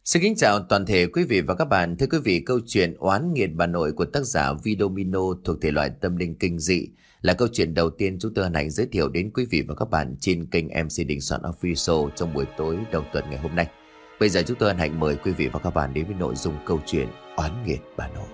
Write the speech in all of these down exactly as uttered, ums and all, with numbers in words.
Xin kính chào toàn thể quý vị và các bạn. Thưa quý vị, câu chuyện Oán nghiệt bà nội của tác giả Vidomino thuộc thể loại tâm linh kinh dị là câu chuyện đầu tiên chúng tôi hân hạnh giới thiệu đến quý vị và các bạn trên kênh em xê Đình Soạn Official trong buổi tối đầu tuần ngày hôm nay. Bây giờ chúng tôi hân hạnh mời quý vị và các bạn đến với nội dung câu chuyện Oán nghiệt bà nội.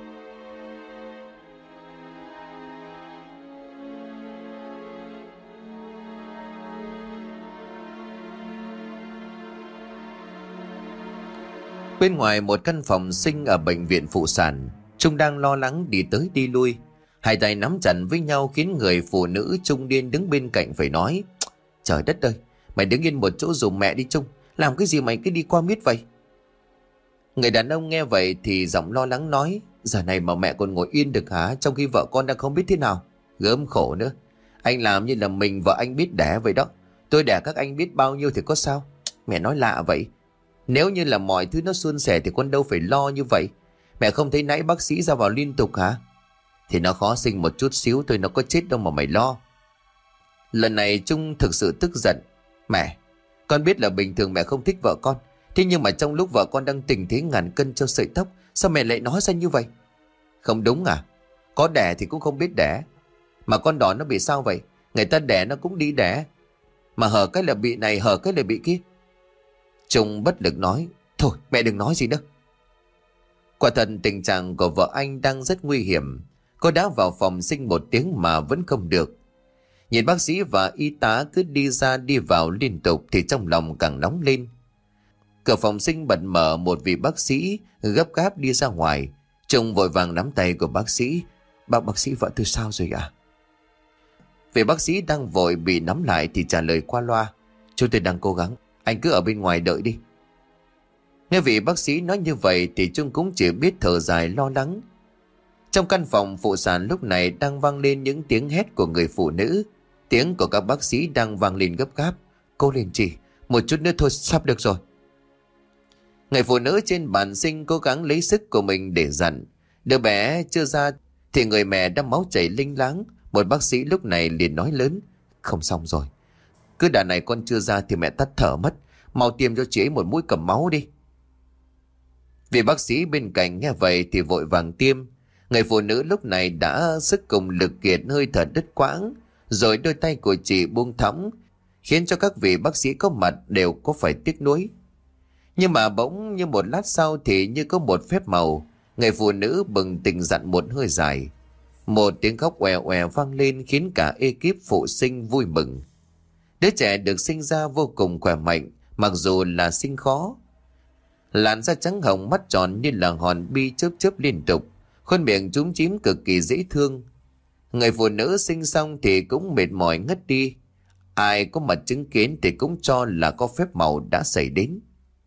Bên ngoài một căn phòng sinh ở bệnh viện phụ sản, Trung đang lo lắng đi tới đi lui. Hai tay nắm chặt với nhau khiến người phụ nữ trung niên đứng bên cạnh phải nói: Trời đất ơi, mày đứng yên một chỗ dùm mẹ đi Trung, làm cái gì mày cứ đi qua miết vậy? Người đàn ông nghe vậy thì giọng lo lắng nói: Giờ này mà mẹ còn ngồi yên được hả, trong khi vợ con đang không biết thế nào. Gớm khổ nữa, anh làm như là mình vợ anh biết đẻ vậy đó. Tôi đẻ các anh biết bao nhiêu thì có sao? Mẹ nói lạ vậy. Nếu như là mọi thứ nó suôn sẻ thì con đâu phải lo như vậy. Mẹ không thấy nãy bác sĩ ra vào liên tục hả? Thì nó khó sinh một chút xíu thôi, nó có chết đâu mà mày lo. Lần này Trung thực sự tức giận. Mẹ, con biết là bình thường mẹ không thích vợ con, thế nhưng mà trong lúc vợ con đang tình thế ngàn cân treo sợi tóc, sao mẹ lại nói ra như vậy? Không đúng à? Có đẻ thì cũng không biết đẻ. Mà con đỏ nó bị sao vậy? Người ta đẻ nó cũng đi đẻ. Mà hở cái là bị này, hở cái là bị kia. Trung bất lực nói: Thôi mẹ đừng nói gì nữa. Quả thật tình trạng của vợ anh đang rất nguy hiểm. Cô đã vào phòng sinh một tiếng mà vẫn không được. Nhìn bác sĩ và y tá cứ đi ra đi vào liên tục thì trong lòng càng nóng lên. Cửa phòng sinh bật mở, một vị bác sĩ gấp gáp đi ra ngoài. Trung vội vàng nắm tay của bác sĩ. Bác bác sĩ, vợ tôi sao rồi ạ? À? Vị bác sĩ đang vội bị nắm lại thì trả lời qua loa: Chúng tôi đang cố gắng, anh cứ ở bên ngoài đợi đi. Nghe vị bác sĩ nói như vậy thì Trung cũng chỉ biết thở dài lo lắng. Trong căn phòng phụ sản lúc này đang vang lên những tiếng hét của người phụ nữ. Tiếng của các bác sĩ đang vang lên gấp gáp: Cô lên chị, một chút nữa thôi, sắp được rồi. Người phụ nữ trên bàn sinh cố gắng lấy sức của mình để dặn. Đứa bé chưa ra thì người mẹ đã máu chảy linh láng. Một bác sĩ lúc này liền nói lớn: Không xong rồi, cứ đà này con chưa ra thì mẹ tắt thở mất. Mau tiêm cho chị ấy một mũi cầm máu đi. Vị bác sĩ bên cạnh nghe vậy thì vội vàng tiêm. Người phụ nữ lúc này đã sức cùng lực kiệt, hơi thở đứt quãng. Rồi đôi tay của chị buông thõng, khiến cho các vị bác sĩ có mặt đều có phải tiếc nuối. Nhưng mà bỗng như một lát sau thì như có một phép màu, người phụ nữ bừng tỉnh dặn một hơi dài. Một tiếng khóc oè oè vang lên khiến cả ekip phụ sinh vui mừng. Đứa trẻ được sinh ra vô cùng khỏe mạnh, mặc dù là sinh khó. Làn da trắng hồng, mắt tròn như là hòn bi chớp chớp liên tục, khuôn miệng chúm chím cực kỳ dễ thương. Người phụ nữ sinh xong thì cũng mệt mỏi ngất đi. Ai có mặt chứng kiến thì cũng cho là có phép màu đã xảy đến.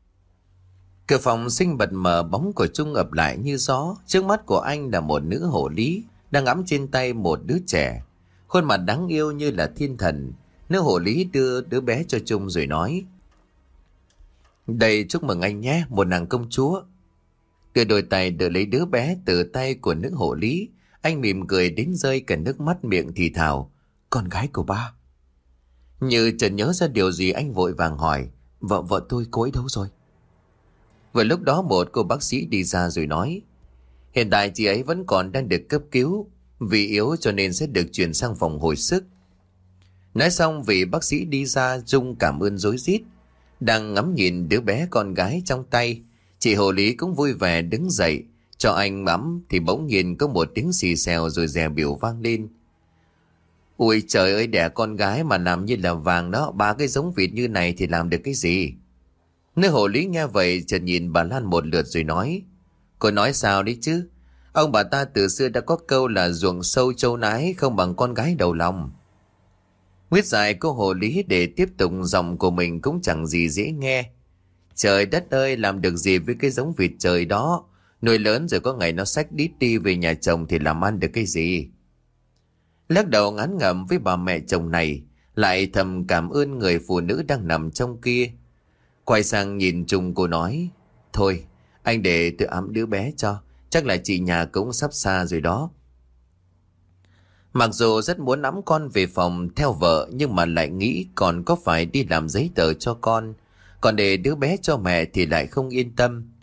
Cửa phòng sinh bật mở, bóng của Trung ập lại như gió. Trước mắt của anh là một nữ hộ lý đang ẵm trên tay một đứa trẻ, khuôn mặt đáng yêu như là thiên thần. Nữ hộ lý đưa đứa bé cho Trung rồi nói: Đây, chúc mừng anh nhé, một nàng công chúa. Đưa đôi tay đỡ lấy đứa bé từ tay của nữ hộ lý, anh mỉm cười đến rơi cả nước mắt, miệng thì thào: Con gái của ba. Như chợt nhớ ra điều gì, anh vội vàng hỏi: Vợ vợ tôi, cô ấy đâu rồi? Vừa lúc đó một cô bác sĩ đi ra rồi nói: Hiện tại chị ấy vẫn còn đang được cấp cứu, vì yếu cho nên sẽ được chuyển sang phòng hồi sức. Nói xong vị bác sĩ đi ra. Dung cảm ơn rối rít. Đang ngắm nhìn đứa bé con gái trong tay, chị hộ lý cũng vui vẻ đứng dậy cho anh ẵm thì bỗng nhiên có một tiếng xì xèo rồi dè bỉu vang lên. Ui trời ơi, đẻ con gái mà làm như là vàng đó, ba cái giống vịt như này thì làm được cái gì? Nữ hộ lý nghe vậy chợt nhìn bà Lan một lượt rồi nói: Cô nói sao đấy chứ? Ông bà ta từ xưa đã có câu là ruộng sâu trâu nái không bằng con gái đầu lòng. Huyết dài cô hộ lý để tiếp tục giọng của mình cũng chẳng gì dễ nghe. Trời đất ơi, làm được gì với cái giống vịt trời đó? Nuôi lớn rồi có ngày nó xách đít đi về nhà chồng thì làm ăn được cái gì? Lắc đầu ngán ngẩm với bà mẹ chồng này, lại thầm cảm ơn người phụ nữ đang nằm trong kia. Quay sang nhìn Trung, cô nói: Thôi anh để tôi ẵm đứa bé cho, chắc là chị nhà cũng sắp xa rồi đó. Mặc dù rất muốn ẵm con về phòng theo vợ, nhưng mà lại nghĩ còn có phải đi làm giấy tờ cho con, còn để đứa bé cho mẹ thì lại không yên tâm.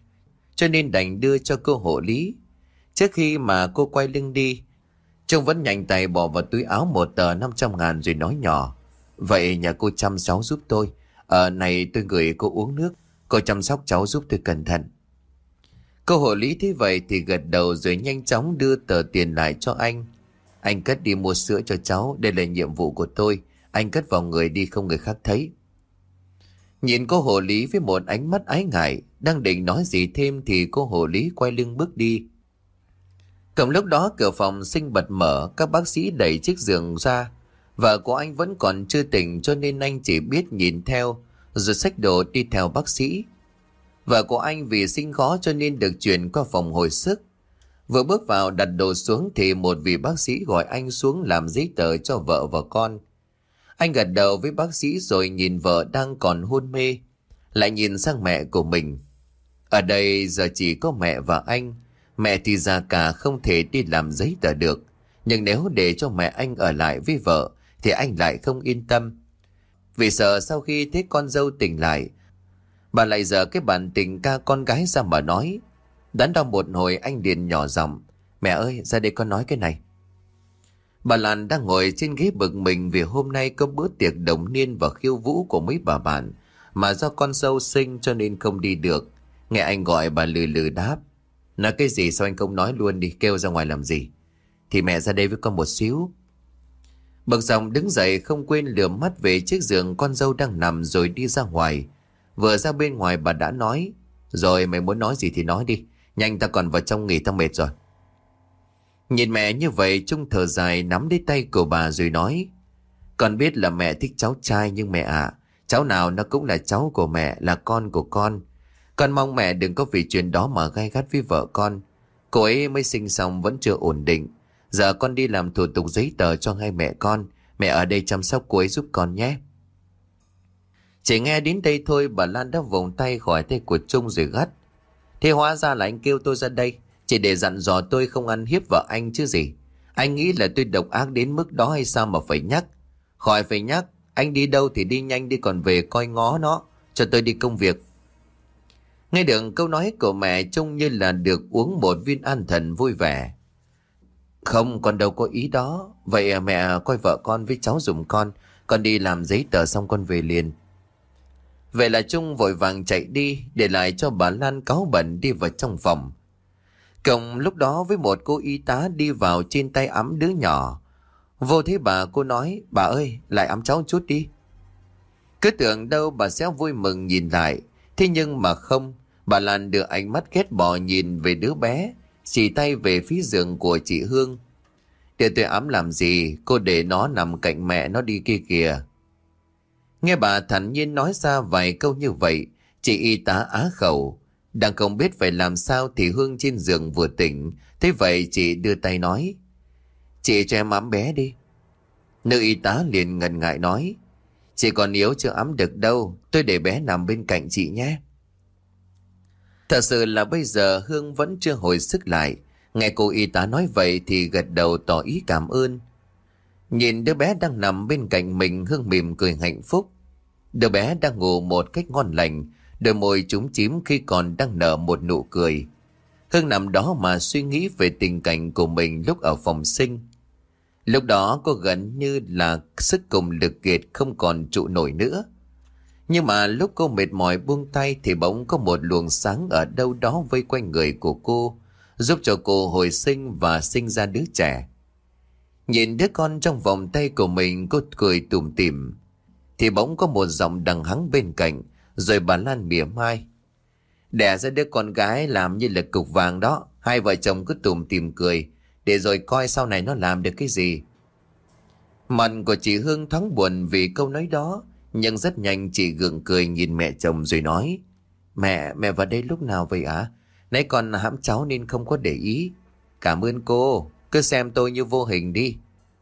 cho nên đành đưa cho cô hộ lý. Trước khi mà cô quay lưng đi, Trung vẫn nhanh tay bỏ vào túi áo một tờ năm trăm ngàn rồi nói nhỏ: Vậy nhà cô chăm cháu giúp tôi. Ờ này tôi gửi cô uống nước, cô chăm sóc cháu giúp tôi cẩn thận. Cô hộ lý thế vậy thì gật đầu rồi nhanh chóng đưa tờ tiền lại cho anh. Anh cất đi mua sữa cho cháu, đây là nhiệm vụ của tôi. Anh cất vào người đi không người khác thấy. Nhìn cô hộ lý với một ánh mắt ái ngại, đang định nói gì thêm thì cô hộ lý quay lưng bước đi. Cùng lúc đó cửa phòng sinh bật mở, các bác sĩ đẩy chiếc giường ra. Vợ của anh vẫn còn chưa tỉnh cho nên anh chỉ biết nhìn theo, rồi xách đồ đi theo bác sĩ. Vợ của anh vì sinh khó cho nên được chuyển qua phòng hồi sức. Vừa bước vào đặt đồ xuống thì một vị bác sĩ gọi anh xuống làm giấy tờ cho vợ và con. Anh gật đầu với bác sĩ rồi nhìn vợ đang còn hôn mê, lại nhìn sang mẹ của mình. Ở đây giờ chỉ có mẹ và anh. Mẹ thì già cả không thể đi làm giấy tờ được, nhưng nếu để cho mẹ anh ở lại với vợ thì anh lại không yên tâm. Vì sợ sau khi thấy con dâu tỉnh lại, bà lại dở cái bản tình ca con gái ra mà nói. Đắn đo một hồi anh liền nhỏ giọng: Mẹ ơi, ra đây con nói cái này. Bà Lan đang ngồi trên ghế bực mình vì hôm nay có bữa tiệc đồng niên và khiêu vũ của mấy bà bạn, mà do con dâu sinh cho nên không đi được. Nghe anh gọi bà lừ lừ đáp: Nói cái gì sao anh không nói luôn đi, kêu ra ngoài làm gì? Thì mẹ ra đây với con một xíu. Bậc dòng đứng dậy không quên lườm mắt về chiếc giường con dâu đang nằm rồi đi ra ngoài. Vừa ra bên ngoài bà đã nói: Rồi mày muốn nói gì thì nói đi, nhanh ta còn vào trong nghỉ, tao mệt rồi. Nhìn mẹ như vậy Trung thở dài nắm lấy tay của bà rồi nói: Con biết là mẹ thích cháu trai, nhưng mẹ ạ, cháu nào nó cũng là cháu của mẹ, là con của con. Con mong mẹ đừng có vì chuyện đó mà gay gắt với vợ con. Cô ấy mới sinh xong vẫn chưa ổn định. Giờ con đi làm thủ tục giấy tờ cho hai mẹ con. Mẹ ở đây chăm sóc cô ấy giúp con nhé. Chỉ nghe đến đây thôi bà Lan đã vùng tay khỏi tay của Trung rồi gắt: Thế hóa ra là anh kêu tôi ra đây chỉ để dặn dò tôi không ăn hiếp vợ anh chứ gì. Anh nghĩ là tôi độc ác đến mức đó hay sao mà phải nhắc? Khỏi phải nhắc, anh đi đâu thì đi nhanh đi, còn về coi ngó nó cho tôi đi công việc. Nghe được câu nói của mẹ trông như là được uống một viên an thần vui vẻ. Không, con đâu có ý đó. Vậy mẹ coi vợ con với cháu giùm con. Con đi làm giấy tờ xong con về liền. Vậy là Trung vội vàng chạy đi, để lại cho bà Lan cáu bẩn đi vào trong phòng. Cộng lúc đó với một cô y tá đi vào trên tay ẵm đứa nhỏ. Vô thấy bà, cô nói: Bà ơi, lại ẵm cháu chút đi. Cứ tưởng đâu bà sẽ vui mừng nhìn lại, thế nhưng mà không. Bà Lan đưa ánh mắt ghét bỏ nhìn về đứa bé, chỉ tay về phía giường của chị Hương. Để tôi ẵm làm gì, cô để nó nằm cạnh mẹ nó đi kia kìa. Nghe bà thản nhiên nói ra vài câu như vậy, chị y tá á khẩu. Đang không biết phải làm sao thì Hương trên giường vừa tỉnh. Thế vậy chị đưa tay nói: Chị cho em ẵm bé đi. Nữ y tá liền ngần ngại nói: Chị còn yếu chưa ẵm được đâu, tôi để bé nằm bên cạnh chị nhé. Thật sự là bây giờ Hương vẫn chưa hồi sức lại. Nghe cô y tá nói vậy thì gật đầu tỏ ý cảm ơn. Nhìn đứa bé đang nằm bên cạnh mình, Hương mỉm cười hạnh phúc. Đứa bé đang ngủ một cách ngon lành, đôi môi chúm chím khi còn đang nở một nụ cười. Hương nằm đó mà suy nghĩ về tình cảnh của mình lúc ở phòng sinh. Lúc đó cô gần như là sức cùng lực kiệt, không còn trụ nổi nữa. Nhưng mà lúc cô mệt mỏi buông tay thì bỗng có một luồng sáng ở đâu đó vây quanh người của cô, giúp cho cô hồi sinh và sinh ra đứa trẻ. Nhìn đứa con trong vòng tay của mình, cô cười tủm tỉm. Thì bỗng có một giọng đằng hắng bên cạnh, rồi bà Lan mỉa mai: Đẻ ra đứa con gái làm như là cục vàng đó. Hai vợ chồng cứ tủm tỉm cười, để rồi coi sau này nó làm được cái gì. Mặt của chị Hương thoáng buồn vì câu nói đó, nhưng rất nhanh chị gượng cười nhìn mẹ chồng rồi nói: Mẹ, mẹ vào đây lúc nào vậy ạ? À? Nãy con hãm cháu nên không có để ý. Cảm ơn cô, cứ xem tôi như vô hình đi.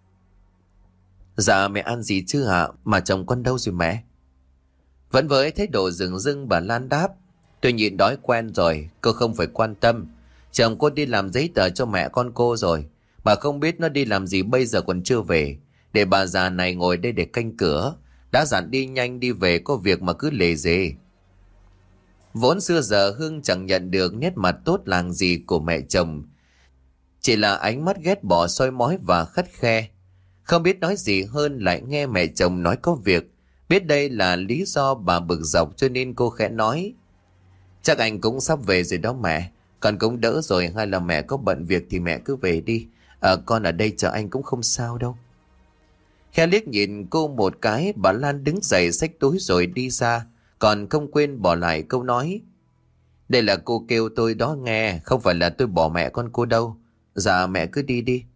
Dạ mẹ ăn gì chứ ạ? À? Mà chồng con đâu rồi mẹ? Vẫn với thái độ dửng dưng bà Lan đáp: Tôi nhịn đói quen rồi, cô không phải quan tâm. Chồng cô đi làm giấy tờ cho mẹ con cô rồi, mà không biết nó đi làm gì bây giờ còn chưa về. Để bà già này ngồi đây để canh cửa. Đã dặn đi nhanh đi về, có việc mà cứ lề dề. Vốn xưa giờ Hương chẳng nhận được nét mặt tốt lành gì của mẹ chồng, chỉ là ánh mắt ghét bỏ soi mói và khắt khe. Không biết nói gì hơn, lại nghe mẹ chồng nói có việc. Biết đây là lý do bà bực dọc cho nên cô khẽ nói: Chắc anh cũng sắp về rồi đó mẹ. Con cũng đỡ rồi, hay là mẹ có bận việc thì mẹ cứ về đi. À, con ở đây chờ anh cũng không sao đâu. Khe liếc nhìn cô một cái, bà Lan đứng dậy xách túi rồi đi ra, còn không quên bỏ lại câu nói: Đây là cô kêu tôi đó nghe, không phải là tôi bỏ mẹ con cô đâu. Dạ mẹ cứ đi đi.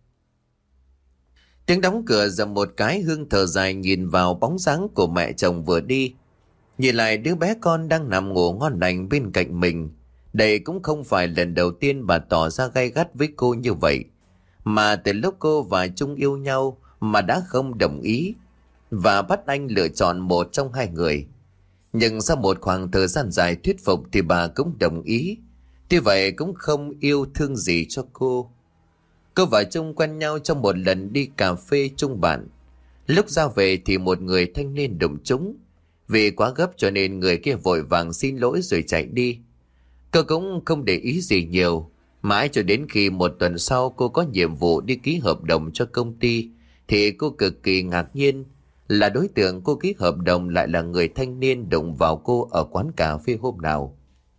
Tiếng đóng cửa dầm một cái, Hương thở dài nhìn vào bóng dáng của mẹ chồng vừa đi. Nhìn lại đứa bé con đang nằm ngủ ngon lành bên cạnh mình. Đây cũng không phải lần đầu tiên bà tỏ ra gay gắt với cô như vậy, mà từ lúc cô và Trung yêu nhau mà đã không đồng ý và bắt anh lựa chọn một trong hai người. Nhưng sau một khoảng thời gian dài thuyết phục thì bà cũng đồng ý. Tuy vậy cũng không yêu thương gì cho cô. Cô và Trung quen nhau trong một lần đi cà phê chung bạn. Lúc ra về thì một người thanh niên đụng trúng. Vì quá gấp cho nên người kia vội vàng xin lỗi rồi chạy đi. Cô cũng không để ý gì nhiều. Mãi cho đến khi một tuần sau cô có nhiệm vụ đi ký hợp đồng cho công ty, thì cô cực kỳ ngạc nhiên là đối tượng cô ký hợp đồng lại là người thanh niên đụng vào cô ở quán cà phê hôm nào.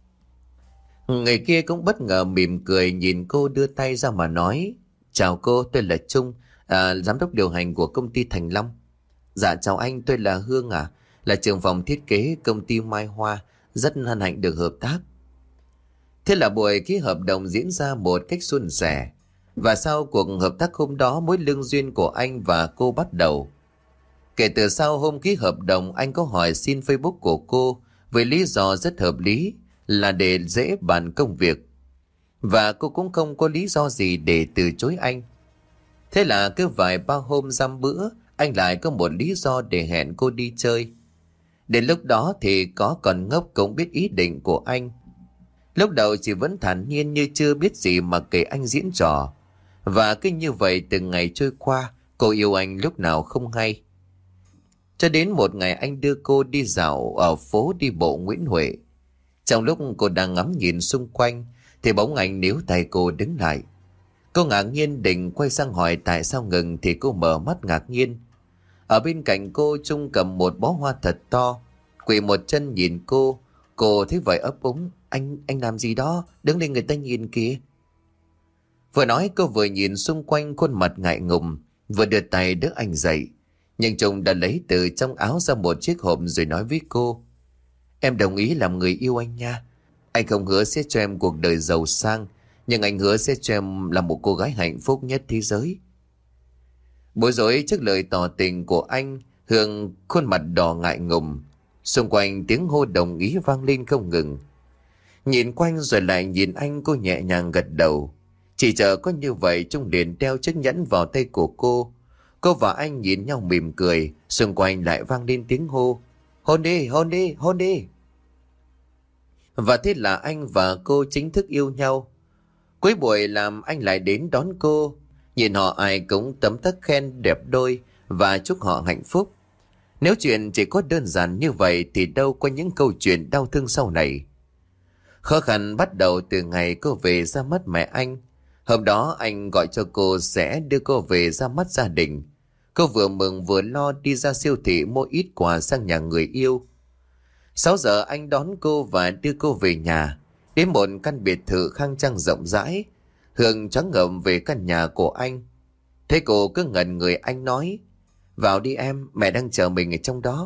Người kia cũng bất ngờ mỉm cười nhìn cô, đưa tay ra mà nói: Chào cô, tôi là Trung, à, giám đốc điều hành của công ty Thành Long. Dạ chào anh, tôi là Hương à, là trưởng phòng thiết kế công ty Mai Hoa, rất hân hạnh được hợp tác. Thế là buổi ký hợp đồng diễn ra một cách suôn sẻ. Và sau cuộc hợp tác hôm đó, mối lương duyên của anh và cô bắt đầu. Kể từ sau hôm ký hợp đồng, anh có hỏi xin Facebook của cô với lý do rất hợp lý là để dễ bàn công việc. Và cô cũng không có lý do gì để từ chối anh. Thế là cứ vài ba hôm dăm bữa, anh lại có một lý do để hẹn cô đi chơi. Đến lúc đó thì có còn ngốc cũng biết ý định của anh. Lúc đầu chỉ vẫn thản nhiên như chưa biết gì mà kể anh diễn trò. Và cứ như vậy từng ngày trôi qua, cô yêu anh lúc nào không hay. Cho đến một ngày anh đưa cô đi dạo ở phố đi bộ Nguyễn Huệ. Trong lúc cô đang ngắm nhìn xung quanh thì bỗng anh níu tay cô đứng lại. Cô ngạc nhiên định quay sang hỏi tại sao ngừng thì cô mở mắt ngạc nhiên. Ở bên cạnh cô, Trung cầm một bó hoa thật to, quỳ một chân nhìn cô. Cô thấy vậy ấp úng: Anh, anh làm gì đó? Đứng lên người ta nhìn kìa. Vừa nói cô vừa nhìn xung quanh, khuôn mặt ngại ngùng, vừa đưa tay đỡ anh dậy. Nhưng Trung đã lấy từ trong áo ra một chiếc hộp rồi nói với cô: Em đồng ý làm người yêu anh nha. Anh không hứa sẽ cho em cuộc đời giàu sang, nhưng anh hứa sẽ cho em là một cô gái hạnh phúc nhất thế giới. Bối rối trước lời tỏ tình của anh, Hương khuôn mặt đỏ ngại ngùng. Xung quanh tiếng hô đồng ý vang lên không ngừng. Nhìn quanh rồi lại nhìn anh, cô nhẹ nhàng gật đầu. Chỉ chờ có như vậy, Trung liền đeo chiếc nhẫn vào tay của cô. Cô và anh nhìn nhau mỉm cười. Xung quanh lại vang lên tiếng hô: Hôn đi, hôn đi, hôn đi. Và thế là anh và cô chính thức yêu nhau. Cuối buổi làm anh lại đến đón cô. Nhìn họ ai cũng tấm tắc khen đẹp đôi và chúc họ hạnh phúc. Nếu chuyện chỉ có đơn giản như vậy thì đâu có những câu chuyện đau thương sau này. Khó khăn bắt đầu từ ngày cô về ra mắt mẹ anh. Hôm đó anh gọi cho cô sẽ đưa cô về ra mắt gia đình. Cô vừa mừng vừa lo đi ra siêu thị mua ít quà sang nhà người yêu. Sáu giờ anh đón cô và đưa cô về nhà. Đến một căn biệt thự khang trang rộng rãi. Hương choáng ngợp về căn nhà của anh. Thấy cô cứ ngẩn người, anh nói: Vào đi em, mẹ đang chờ mình ở trong đó.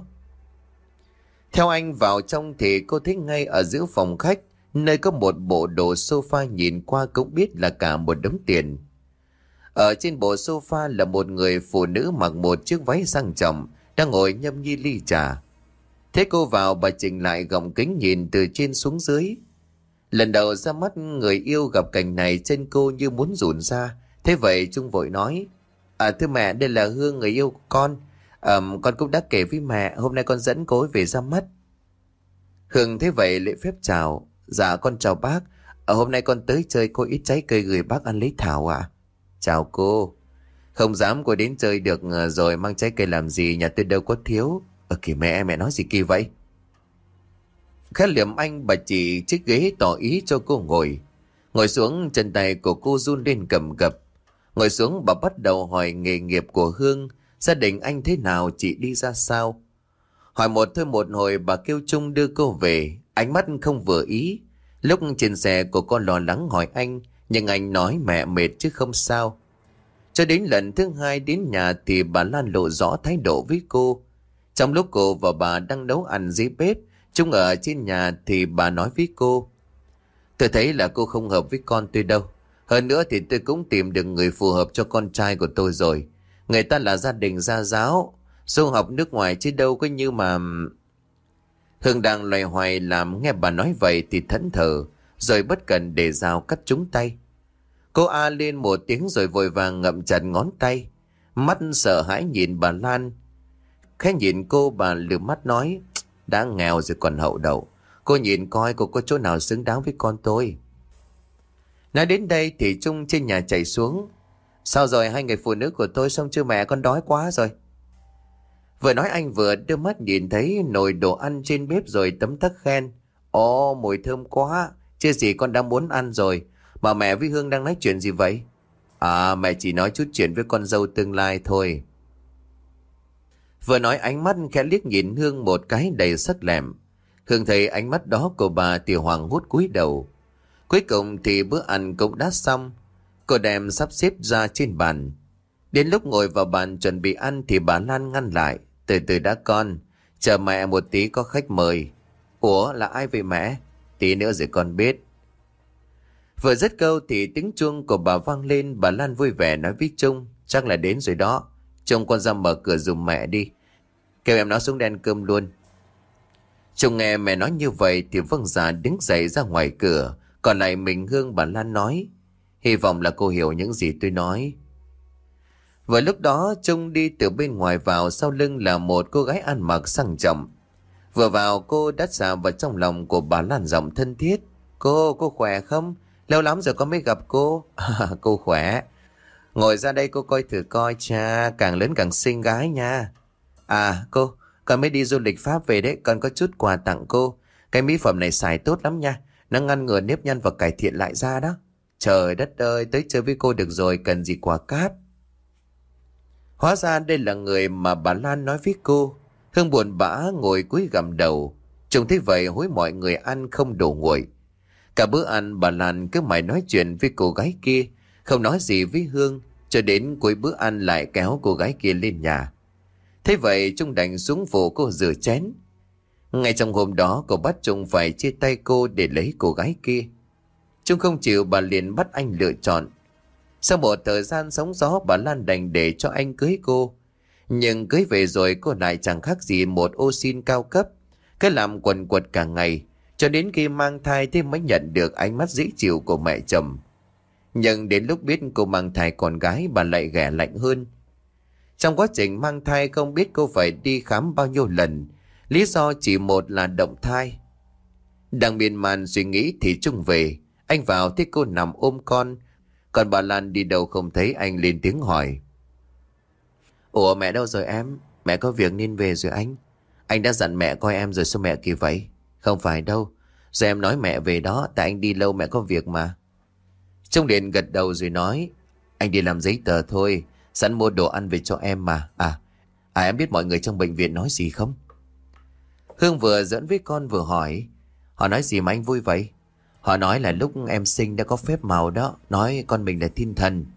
Theo anh vào trong thì cô thấy ngay ở giữa phòng khách, nơi có một bộ đồ sofa nhìn qua cũng biết là cả một đống tiền. Ở trên bộ sofa là một người phụ nữ mặc một chiếc váy sang trọng, đang ngồi nhâm nhi ly trà. Thế cô vào, bà chỉnh lại gọng kính nhìn từ trên xuống dưới. Lần đầu ra mắt người yêu gặp cảnh này, chân cô như muốn rụn ra. Thế vậy Trung vội nói: À thưa mẹ, đây là Hương, người yêu của con. à, Con cũng đã kể với mẹ, hôm nay con dẫn cô ấy về ra mắt. Hương thế vậy lễ phép chào: Dạ con chào bác. Ở hôm nay con tới chơi, cô ít trái cây gửi bác ăn lấy thảo ạ. À? Chào cô. Không dám cô đến chơi được rồi mang trái cây làm gì, nhà tôi đâu có thiếu. Ờ kìa mẹ, mẹ nói gì kỳ vậy? Khẽ liềm anh, bà chỉ chiếc ghế tỏ ý cho cô ngồi. Ngồi xuống, chân tay của cô run lên cầm cập. Ngồi xuống, bà bắt đầu hỏi nghề nghiệp của Hương, gia đình anh thế nào, chị đi ra sao. Hỏi một thôi một hồi, bà kêu Trung đưa cô về, ánh mắt không vừa ý. Lúc trên xe cô con lo lắng hỏi anh, nhưng anh nói mẹ mệt chứ không sao. Cho đến lần thứ hai đến nhà thì bà Lan lộ rõ thái độ với cô. Trong lúc cô và bà đang nấu ăn dưới bếp, Trung ở trên nhà thì bà nói với cô: tôi thấy là cô không hợp với con tôi đâu. Hơn nữa thì tôi cũng tìm được người phù hợp cho con trai của tôi rồi. Người ta là gia đình gia giáo, du học nước ngoài chứ đâu có như mà... Hương đang loay hoay làm nghe bà nói vậy thì thẫn thờ, rồi bất cần để dao cắt trúng tay. Cô a lên một tiếng rồi vội vàng ngậm chặt ngón tay, mắt sợ hãi nhìn bà Lan. Khẽ nhìn cô, bà lườm mắt nói: đã nghèo rồi còn hậu đậu, cô nhìn coi cô có chỗ nào xứng đáng với con tôi. Nói đến đây thì Trung trên nhà chạy xuống: sao rồi hai người phụ nữ của tôi, xong chưa mẹ, con đói quá rồi. Vừa nói anh vừa đưa mắt nhìn thấy nồi đồ ăn trên bếp rồi tấm tắc khen: ồ, mùi thơm quá, chưa gì con đã muốn ăn rồi. Mà mẹ với Hương đang nói chuyện gì vậy? À, mẹ chỉ nói chút chuyện với con dâu tương lai thôi. Vừa nói ánh mắt khẽ liếc nhìn Hương một cái đầy sắc lẹm. Hương thấy ánh mắt đó của bà thì hoảng hốt cúi đầu. Cuối cùng thì bữa ăn cũng đã xong. Cô đem sắp xếp ra trên bàn. Đến lúc ngồi vào bàn chuẩn bị ăn thì bà Lan ngăn lại: từ từ đã con, chờ mẹ một tí, có khách mời. Ủa, là ai vậy mẹ? Tí nữa rồi con biết. Vừa dứt câu thì tiếng chuông của bà vang lên. Bà Lan vui vẻ nói với Trung: chắc là đến rồi đó. Trung, con ra mở cửa giùm mẹ đi, kêu em nó xuống đen cơm luôn. Trung nghe mẹ nói như vậy thì vâng dạ đứng dậy ra ngoài cửa. Còn lại mình Hương, bà Lan nói: hy vọng là cô hiểu những gì tôi nói. Vừa lúc đó Trung đi từ bên ngoài vào, sau lưng là một cô gái ăn mặc sang trọng. Vừa vào cô đắt xà vào trong lòng của bà Lan giọng thân thiết: Cô, cô khỏe không? Lâu lắm rồi con mới gặp cô. À, cô khỏe. Ngồi ra đây cô coi thử coi, cha, càng lớn càng xinh gái nha. À cô, con mới đi du lịch Pháp về đấy, con có chút quà tặng cô. Cái mỹ phẩm này xài tốt lắm nha, nó ngăn ngừa nếp nhăn và cải thiện lại da đó. Trời đất ơi, tới chơi với cô được rồi, cần gì quà cáp. Hóa ra đây là người mà bà Lan nói với cô. Hương buồn bã ngồi cúi gằm đầu. Trông thấy vậy hối mọi người ăn không đổ nguội. Cả bữa ăn bà Lan cứ mãi nói chuyện với cô gái kia, không nói gì với Hương, cho đến cuối bữa ăn lại kéo cô gái kia lên nhà. Thế vậy Trung đành xuống phụ cô rửa chén. Ngay trong hôm đó cô bắt Trung phải chia tay cô để lấy cô gái kia. Trung không chịu, bà liền bắt anh lựa chọn. Sau một thời gian sóng gió, bà Lan đành để cho anh cưới cô. Nhưng cưới về rồi cô lại chẳng khác gì một ô xin cao cấp, cứ làm quần quật cả ngày, cho đến khi mang thai thì mới nhận được ánh mắt dễ chịu của mẹ chồng. Nhưng đến lúc biết cô mang thai con gái, bà lại ghẻ lạnh hơn. Trong quá trình mang thai không biết cô phải đi khám bao nhiêu lần, lý do chỉ một là động thai. Đang miên man suy nghĩ thì Trung về. Anh vào thấy cô nằm ôm con, còn bà Lan đi đâu không thấy, anh lên tiếng hỏi: ủa, mẹ đâu rồi em? Mẹ có việc nên về rồi anh. Anh đã dặn mẹ coi em rồi sao mẹ kỳ vậy? Không phải đâu, rồi em nói mẹ về đó, tại anh đi lâu mẹ có việc mà. Trung liền gật đầu rồi nói: anh đi làm giấy tờ thôi, sẵn mua đồ ăn về cho em mà. À, à em biết mọi người trong bệnh viện nói gì không? Hương vừa giỡn với con vừa hỏi: họ nói gì mà anh vui vậy? Họ nói là lúc em sinh đã có phép màu đó, nói con mình là thiên thần.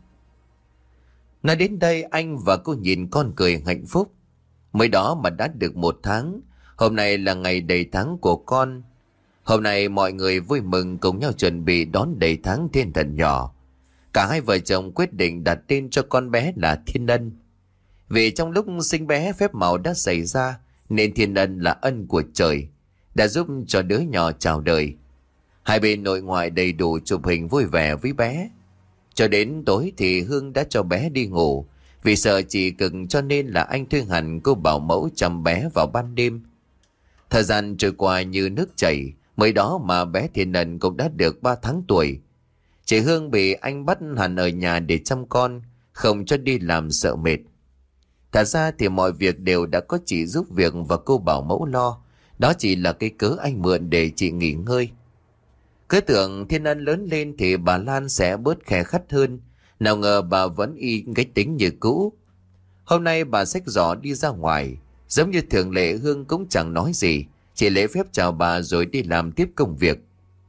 Nói đến đây anh và cô nhìn con cười hạnh phúc. Mới đó mà đã được một tháng. Hôm nay là ngày đầy tháng của con. Hôm nay mọi người vui mừng cùng nhau chuẩn bị đón đầy tháng thiên thần nhỏ. Cả hai vợ chồng quyết định đặt tên cho con bé là Thiên Ân. Vì trong lúc sinh bé phép màu đã xảy ra, nên Thiên Ân là ân của trời, đã giúp cho đứa nhỏ chào đời. Hai bên nội ngoại đầy đủ chụp hình vui vẻ với bé. Cho đến tối thì Hương đã cho bé đi ngủ. Vì sợ chị cực cho nên là anh thuê hẳn cô bảo mẫu chăm bé vào ban đêm. Thời gian trôi qua như nước chảy. Mới đó mà bé Thiên Ân cũng đã được ba tháng tuổi. Chị Hương bị anh bắt hẳn ở nhà để chăm con, không cho đi làm sợ mệt. Thật ra thì mọi việc đều đã có chị giúp việc và cô bảo mẫu lo, Đó chỉ là cái cớ anh mượn để chị nghỉ ngơi. Cứ tưởng Thiên Ân lớn lên thì bà Lan sẽ bớt khè khắt hơn. Nào ngờ bà vẫn y cái tính như cũ. Hôm nay bà xách giỏ đi ra ngoài. Giống như thường lệ, Hương cũng chẳng nói gì, chỉ lễ phép chào bà rồi đi làm tiếp công việc.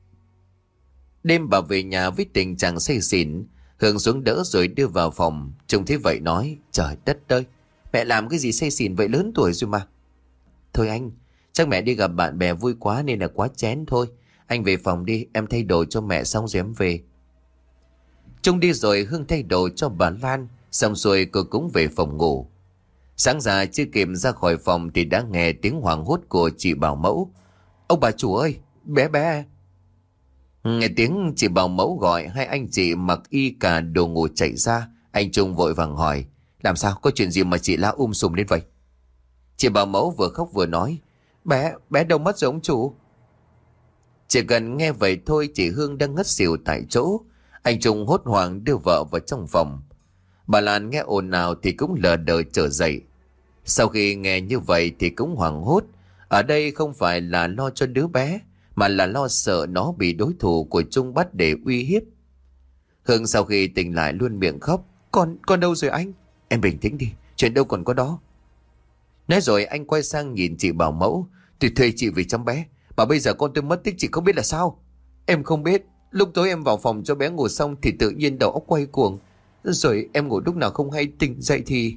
Đêm bà về nhà với tình trạng say xỉn. Hương xuống đỡ rồi đưa vào phòng. Trông thấy vậy nói: Trời đất ơi, mẹ làm cái gì say xỉn vậy, lớn tuổi rồi mà. Thôi anh, chắc mẹ đi gặp bạn bè vui quá nên là quá chén thôi. Anh về phòng đi, em thay đồ cho mẹ xong rồi em về. Trung đi rồi Hương thay đồ cho bà Lan. Xong rồi cô cũng về phòng ngủ. Sáng ra chưa kịp ra khỏi phòng thì đã nghe tiếng hoảng hốt của chị bảo mẫu: Ông bà chủ ơi, bé bé. Nghe tiếng chị bảo mẫu gọi, hai anh chị mặc y cả đồ ngủ chạy ra. Anh Trung vội vàng hỏi: Làm sao, có chuyện gì mà chị la um sùm lên vậy? Chị bảo mẫu vừa khóc vừa nói: Bé, bé đâu mất rồi ông chủ? Chỉ cần nghe vậy thôi chị Hương đang ngất xỉu tại chỗ. Anh Trung hốt hoảng đưa vợ vào trong phòng. Bà Lan nghe ồn ào thì cũng lờ đờ trở dậy. Sau khi nghe như vậy thì cũng hoảng hốt. Ở đây không phải là lo cho đứa bé, mà là lo sợ nó bị đối thủ của Trung bắt để uy hiếp. Hương sau khi tỉnh lại luôn miệng khóc: Con, con đâu rồi anh? Em bình tĩnh đi, chuyện đâu còn có đó. Nói rồi anh quay sang nhìn chị bảo mẫu: Tôi thuê chị vì chăm bé, mà bây giờ con tôi mất tích chị không biết là sao? Em không biết, lúc tối em vào phòng cho bé ngủ xong thì tự nhiên đầu óc quay cuồng. Rồi em ngủ lúc nào không hay, tỉnh dậy thì...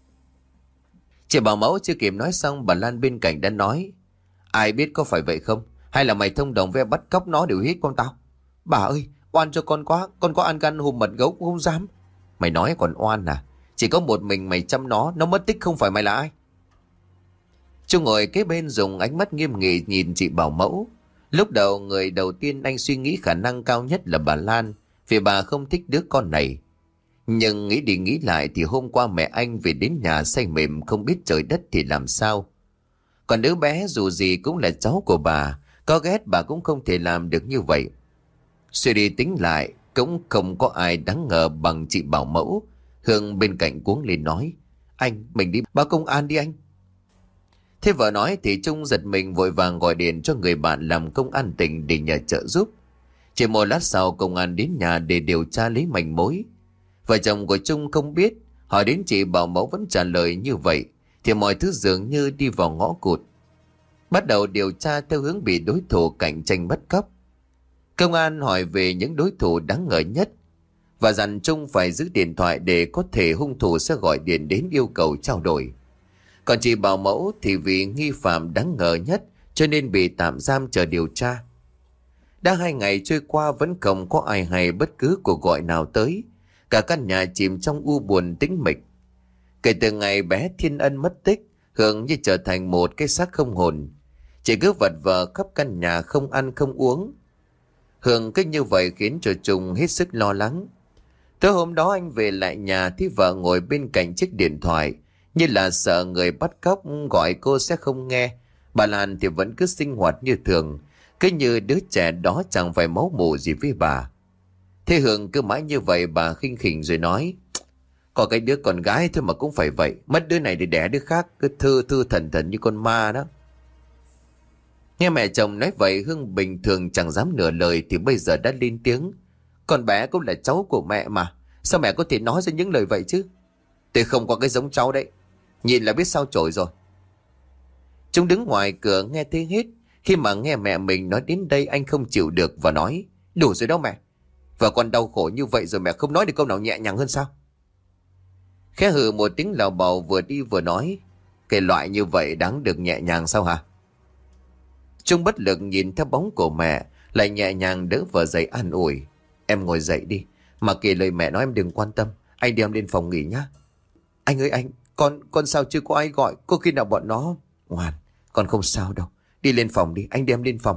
Chị bảo mẫu chưa kịp nói xong, bà Lan bên cạnh đã nói: Ai biết có phải vậy không? Hay là mày thông đồng với bắt cóc nó để uy hiếp con tao? Bà ơi, oan cho con quá, con có ăn gan hùm mật gấu cũng không dám. Mày nói còn oan à? Chỉ có một mình mày chăm nó, nó mất tích không phải mày là ai? Trung ngồi kế bên dùng ánh mắt nghiêm nghị nhìn chị bảo mẫu. Lúc đầu người đầu tiên anh suy nghĩ khả năng cao nhất là bà Lan, vì bà không thích đứa con này. Nhưng nghĩ đi nghĩ lại thì hôm qua mẹ anh về đến nhà say mềm không biết trời đất thì làm sao. Còn đứa bé dù gì cũng là cháu của bà, có ghét bà cũng không thể làm được như vậy. Suy đi tính lại cũng không có ai đáng ngờ bằng chị bảo mẫu. Hương bên cạnh cuống lên nói: Anh, mình đi báo công an đi anh. Thế vợ nói thì Trung giật mình vội vàng gọi điện cho người bạn làm công an tỉnh để nhờ trợ giúp. Chỉ một lát sau công an đến nhà để điều tra lấy manh mối. Vợ chồng của Trung không biết, hỏi đến chị bảo mẫu vẫn trả lời như vậy, thì mọi thứ dường như đi vào ngõ cụt. Bắt đầu điều tra theo hướng bị đối thủ cạnh tranh bắt cóc. Công an hỏi về những đối thủ đáng ngờ nhất và dặn Trung phải giữ điện thoại để có thể hung thủ sẽ gọi điện đến yêu cầu trao đổi. Còn chị bảo mẫu thì vì nghi phạm đáng ngờ nhất cho nên bị tạm giam chờ điều tra. Đã hai ngày trôi qua vẫn không có ai hay bất cứ cuộc gọi nào tới. Cả căn nhà chìm trong u buồn tĩnh mịch. Kể từ ngày bé Thiên Ân mất tích, Hương như trở thành một cái xác không hồn. Chỉ cứ vật vờ khắp căn nhà không ăn không uống. Hương cứ như vậy khiến cho Trung hết sức lo lắng. Tới hôm đó anh về lại nhà thì vợ ngồi bên cạnh chiếc điện thoại, như là sợ người bắt cóc gọi cô sẽ không nghe. Bà Lan thì vẫn cứ sinh hoạt như thường, cứ như đứa trẻ đó chẳng phải máu mủ gì với bà. Thế Hương cứ mãi như vậy, bà khinh khỉnh rồi nói: Có cái đứa con gái thôi mà cũng phải vậy, mất đứa này để đẻ đứa khác, cứ thư thư thần thần như con ma đó. Nghe mẹ chồng nói vậy, Hương bình thường chẳng dám nửa lời thì bây giờ đã lên tiếng: Con bé cũng là cháu của mẹ mà, sao mẹ có thể nói ra những lời vậy chứ? Tôi không có cái giống cháu đấy, nhìn là biết sao chổi rồi. Chúng đứng ngoài cửa nghe thấy hết. Khi mà nghe mẹ mình nói đến đây, anh không chịu được và nói: Đủ rồi đó mẹ, và con đau khổ như vậy rồi mẹ không nói được câu nào nhẹ nhàng hơn sao? Khẽ hừ một tiếng lào bào, vừa đi vừa nói: Cái loại như vậy đáng được nhẹ nhàng sao hả? Trung bất lực nhìn theo bóng của mẹ, lại nhẹ nhàng đỡ vợ dậy an ủi: Em ngồi dậy đi, mà kể lời mẹ nói em đừng quan tâm, anh đem lên phòng nghỉ nhá. Anh ơi anh, con con sao chưa có ai gọi, có khi nào bọn nó... Ngoan, con không sao đâu, đi lên phòng đi, anh đem lên phòng.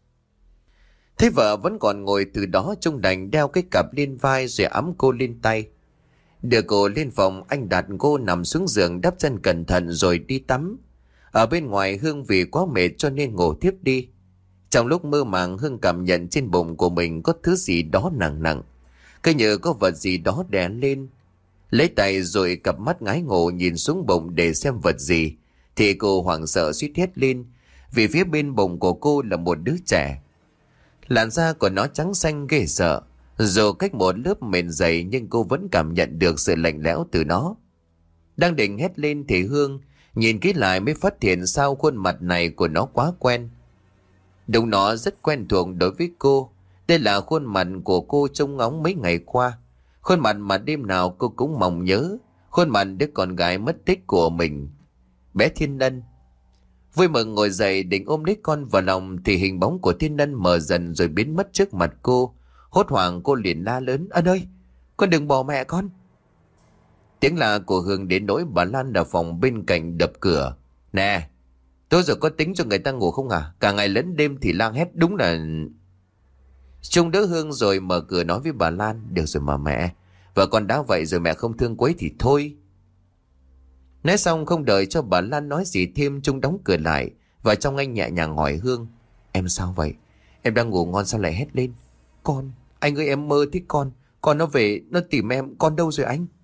Thế vợ vẫn còn ngồi, từ đó Trung đành đeo cái cặp lên vai rồi ẵm cô lên tay. Đưa cô lên phòng, anh đặt cô nằm xuống giường đắp chân cẩn thận rồi đi tắm. Ở bên ngoài Hương vì quá mệt cho nên ngủ tiếp đi. Trong lúc mơ màng, Hương cảm nhận trên bụng của mình có thứ gì đó nặng nặng, cứ như có vật gì đó đè lên. Lấy tay rồi cặp mắt ngái ngộ nhìn xuống bụng để xem vật gì, thì cô hoảng sợ suýt hét lên, vì phía bên bụng của cô là một đứa trẻ. Làn da của nó trắng xanh ghê sợ. Dù cách một lớp mền dày nhưng cô vẫn cảm nhận được sự lạnh lẽo từ nó. Đang định hét lên thì Hương nhìn kỹ lại mới phát hiện sao khuôn mặt này của nó quá quen. Đúng, nó rất quen thuộc đối với cô. Đây là khuôn mặt của cô trông ngóng mấy ngày qua. Khuôn mặt mà đêm nào cô cũng mong nhớ. Khuôn mặt đứa con gái mất tích của mình, bé Thiên Ân. Vui mừng ngồi dậy định ôm lấy con vào lòng thì hình bóng của Thiên Ân mờ dần rồi biến mất trước mặt cô. Hốt hoảng cô liền la lớn: Ân ơi, con đừng bỏ mẹ con. Tiếng la của Hương đến nỗi bà Lan ở phòng bên cạnh đập cửa. Nè, tôi rồi có tính cho người ta ngủ không à? Cả ngày lẫn đêm thì la hét đúng là... Trung đỡ Hương rồi mở cửa nói với bà Lan: Được rồi mà mẹ, vợ con đã vậy rồi, mẹ không thương quấy thì thôi. Nói xong không đợi cho bà Lan nói gì thêm, Trung đóng cửa lại. Và trong anh nhẹ nhàng hỏi Hương: Em sao vậy? Em đang ngủ ngon sao lại hét lên? Con, anh ơi, em mơ thấy con. Con nó về, nó tìm em. Con đâu rồi anh?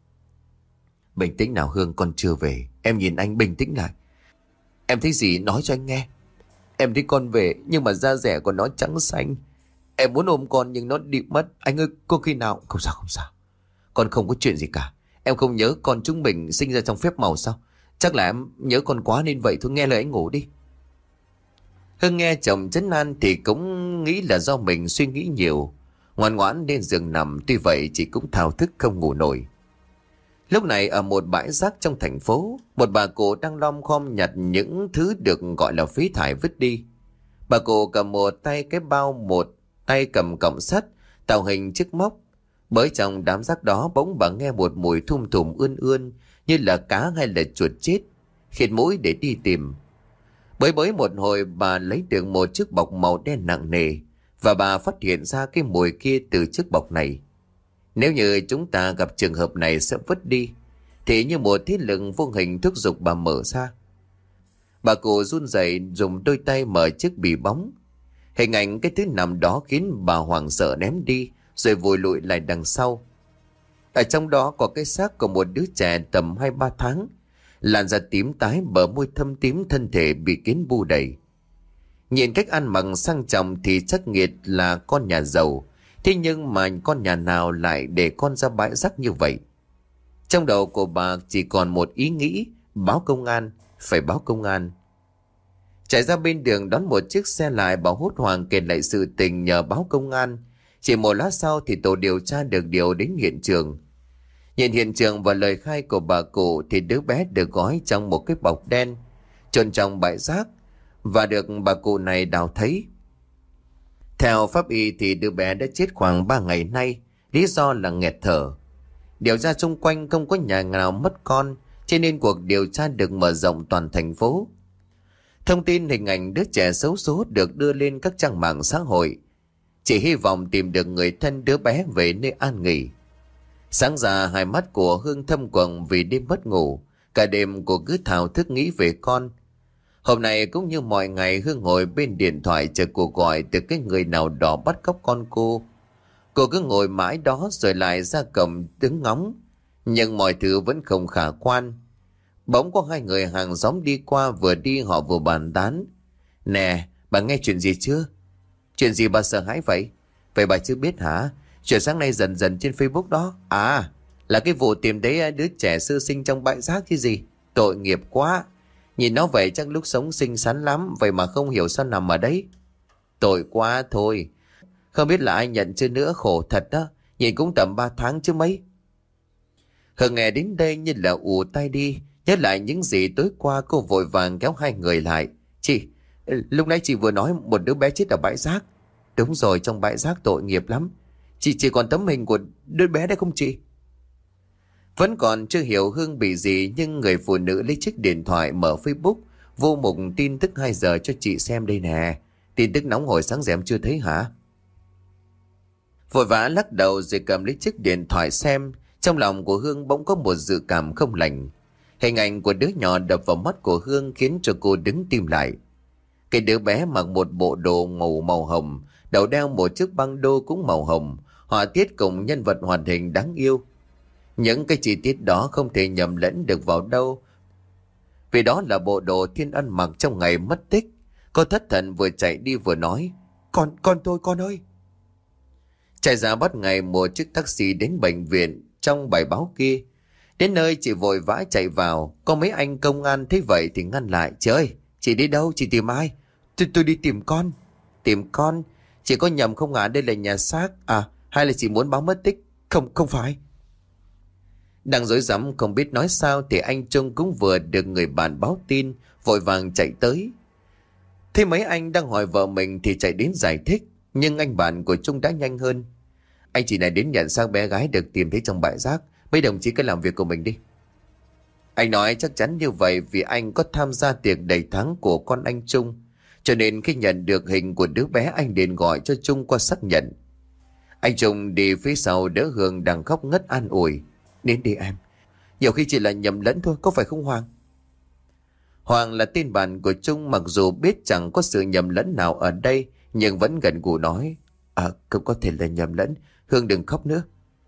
Bình tĩnh nào Hương, con chưa về. Em nhìn anh bình tĩnh lại. Em thấy gì nói cho anh nghe. Em thấy con về nhưng mà da rẻ của nó trắng xanh. Em muốn ôm con nhưng nó đi mất. Anh ơi, có khi nào... Không sao không sao, con không có chuyện gì cả. Em không nhớ con chúng mình sinh ra trong phép màu sao? Chắc là em nhớ con quá nên vậy thôi, nghe lời anh ngủ đi. Hương nghe chồng trấn an thì cũng nghĩ là do mình suy nghĩ nhiều. Ngoan ngoãn lên giường nằm, tuy vậy chị cũng thao thức không ngủ nổi. Lúc này ở một bãi rác trong thành phố, một bà cụ đang lom khom nhặt những thứ được gọi là phế thải vứt đi. Bà cụ cầm một tay cái bao, một tay cầm cọng sắt tạo hình chiếc móc. Bởi trong đám rác đó bỗng bà nghe một mùi thum thùm ươn ươn như là cá hay là chuột chết, khịt mũi để đi tìm. Bới bới một hồi bà lấy được một chiếc bọc màu đen nặng nề và bà phát hiện ra cái mùi kia từ chiếc bọc này. Nếu như chúng ta gặp trường hợp này sẽ vứt đi thì như một thế lực vô hình thúc giục bà mở ra. Bà cụ run rẩy dùng đôi tay mở chiếc bì bóng. Hình ảnh cái thứ nằm đó khiến bà hoảng sợ ném đi rồi vùi lụi lại đằng sau. Ở trong đó có cái xác của một đứa trẻ tầm hai ba tháng, làn da tím tái, bờ môi thâm tím, thân thể bị kiến bu đầy. Nhìn cách ăn mặc sang trọng thì chắc nghiệt là con nhà giàu. Thế nhưng mà con nhà nào lại để con ra bãi rác như vậy? Trong đầu của bà chỉ còn một ý nghĩ: báo công an, phải báo công an. Chạy ra bên đường đón một chiếc xe lại, bà hốt hoảng kể lại sự tình nhờ báo công an. Chỉ một lát sau thì tổ điều tra được điều đến hiện trường. Nhìn hiện trường và lời khai của bà cụ thì đứa bé được gói trong một cái bọc đen, chôn trong bãi rác và được bà cụ này đào thấy. Theo pháp y thì đứa bé đã chết khoảng ba ngày nay, lý do là nghẹt thở. Điều tra xung quanh không có nhà nào mất con, cho nên cuộc điều tra được mở rộng toàn thành phố. Thông tin hình ảnh đứa trẻ xấu số được đưa lên các trang mạng xã hội, chỉ hy vọng tìm được người thân đứa bé về nơi an nghỉ. Sáng ra hai mắt của Hương thâm quầng vì đêm mất ngủ, cả đêm cô cứ thao thức nghĩ về con. Hôm nay cũng như mọi ngày, Hương ngồi bên điện thoại chờ cuộc gọi từ cái người nào đó bắt cóc con cô. Cô cứ ngồi mãi đó rồi lại ra cổng đứng ngóng, nhưng mọi thứ vẫn không khả quan. Bỗng có hai người hàng xóm đi qua, vừa đi họ vừa bàn tán: Nè, bà nghe chuyện gì chưa? Chuyện gì bà sợ hãi vậy? Vậy bà chưa biết hả? Chuyện sáng nay dần dần trên Facebook đó. À, là cái vụ tìm thấy đứa trẻ sơ sinh trong bãi rác chứ gì. Tội nghiệp quá. Nhìn nó vậy chắc lúc sống xinh xắn lắm, vậy mà không hiểu sao nằm ở đấy. Tội quá thôi. Không biết là ai nhận chưa nữa, khổ thật đó. Nhìn cũng tầm ba tháng chứ mấy. Hương nghe đến đây như là ù tay đi. Nhớ lại những gì tối qua, cô vội vàng kéo hai người lại. Chị, lúc nãy chị vừa nói một đứa bé chết ở bãi rác. Đúng rồi, trong bãi rác, tội nghiệp lắm. Chị chỉ còn tấm hình của đứa bé đấy không chị? Vẫn còn chưa hiểu Hương bị gì, nhưng người phụ nữ lấy chiếc điện thoại mở Facebook, vô mục tin tức hai giờ cho chị xem đây nè. Tin tức nóng hồi sáng giờ em chưa thấy hả? Vội vã lắc đầu rồi cầm lấy chiếc điện thoại xem. Trong lòng của Hương bỗng có một dự cảm không lành. Hình ảnh của đứa nhỏ đập vào mắt của Hương khiến cho cô đứng tim lại. Cái đứa bé mặc một bộ đồ ngủ màu hồng, đầu đeo một chiếc băng đô cũng màu hồng, họa tiết cùng nhân vật hoạt hình đáng yêu. Những cái chi tiết đó không thể nhầm lẫn được vào đâu, vì đó là bộ đồ Thiên Ân mặc trong ngày mất tích. Cô thất thần vừa chạy đi vừa nói: Con, con tôi, con ơi. Chạy ra bắt ngay một chiếc taxi đến bệnh viện trong bài báo kia. Đến nơi chị vội vã chạy vào. Có mấy anh công an thấy vậy thì ngăn lại: Chị ơi, chị đi đâu, chị tìm ai? Tôi, tôi đi tìm con. Tìm con? Chị có nhầm không ạ? À? Đây là nhà xác à? Hay là chị muốn báo mất tích? Không, không phải. Đang rối rắm không biết nói sao thì anh Trung cũng vừa được người bạn báo tin, vội vàng chạy tới. Thế mấy anh đang hỏi vợ mình thì chạy đến giải thích, nhưng anh bạn của Trung đã nhanh hơn. Anh chỉ này đến nhận xác bé gái được tìm thấy trong bãi rác. Mấy đồng chí cứ làm việc của mình đi. Anh nói chắc chắn như vậy vì anh có tham gia tiệc đầy tháng của con anh Trung. Cho nên khi nhận được hình của đứa bé, anh liền gọi cho Trung qua xác nhận. Anh Trung đi phía sau đỡ Hương đang khóc ngất an ủi: Đến đi em, nhiều khi chỉ là nhầm lẫn thôi, có phải không Hoàng? Hoàng là tên bạn của Trung, mặc dù biết chẳng có sự nhầm lẫn nào ở đây, nhưng vẫn gần gù nói: À, không có thể là nhầm lẫn, Hương đừng khóc nữa.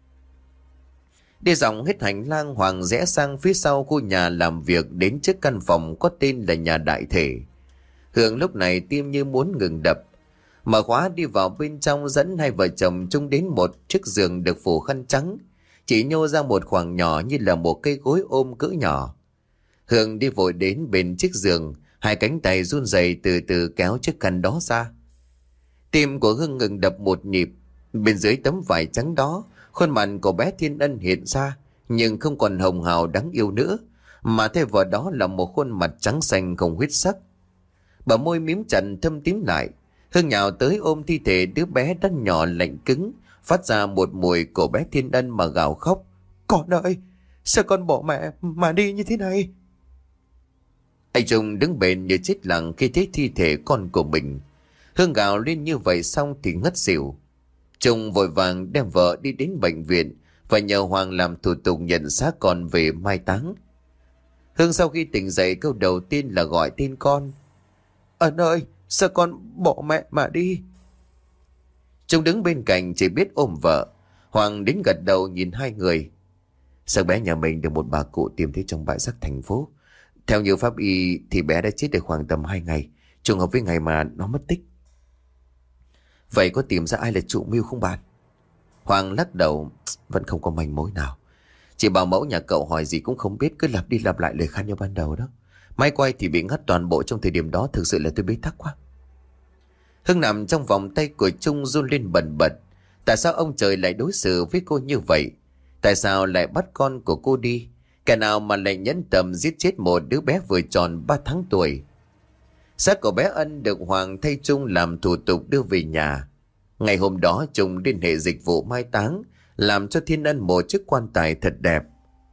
Đi dòng hết hành lang, Hoàng rẽ sang phía sau khu nhà làm việc đến trước căn phòng có tên là nhà đại thể. Hương lúc này tim như muốn ngừng đập. Mở khóa đi vào bên trong, dẫn hai vợ chồng Trung đến một chiếc giường được phủ khăn trắng, chỉ nhô ra một khoảng nhỏ như là một cây gối ôm cỡ nhỏ. Hương đi vội đến bên chiếc giường, hai cánh tay run rẩy từ từ kéo chiếc khăn đó ra. Tim của Hương ngừng đập một nhịp. Bên dưới tấm vải trắng đó, khuôn mặt của bé Thiên Ân hiện ra, nhưng không còn hồng hào đáng yêu nữa, mà thay vào đó là một khuôn mặt trắng xanh không huyết sắc. Bờ môi mím chặt thâm tím lại. Hương nhào tới ôm thi thể đứa bé đã nhỏ lạnh cứng, phát ra một mùi của bé Thiên Ân mà gào khóc: Con ơi, sao con bỏ mẹ mà đi như thế này? Anh Trung đứng bên như chết lặng khi thấy thi thể con của mình. Hương gào lên như vậy xong thì ngất xỉu. Trung vội vàng đem vợ đi đến bệnh viện và nhờ Hoàng làm thủ tục nhận xác con về mai táng. Hương sau khi tỉnh dậy, câu đầu tiên là gọi tên con: Ân ơi, sao con bỏ mẹ mà đi? Trung đứng bên cạnh chỉ biết ôm vợ. Hoàng đến gật đầu nhìn hai người. Sao bé nhà mình được một bà cụ tìm thấy trong bãi rác thành phố. Theo như pháp y thì bé đã chết được khoảng tầm hai ngày, trùng hợp với ngày mà nó mất tích. Vậy có tìm ra ai là chủ mưu không bạn? Hoàng lắc đầu: Vẫn không có manh mối nào. Chị bảo mẫu nhà cậu hỏi gì cũng không biết, cứ lặp đi lặp lại lời khai như ban đầu đó. Máy quay thì bị ngắt toàn bộ trong thời điểm đó, thực sự là tôi bế tắc quá. Hưng nằm trong vòng tay của Trung run lên bần bật. Tại sao ông trời lại đối xử với cô như vậy? Tại sao lại bắt con của cô đi? Kẻ nào mà lại nhẫn tâm giết chết một đứa bé vừa tròn ba tháng tuổi? Xác của bé Ân được Hoàng thay Trung làm thủ tục đưa về nhà. Ngày hôm đó Trung liên hệ dịch vụ mai táng, làm cho Thiên Ân một chiếc quan tài thật đẹp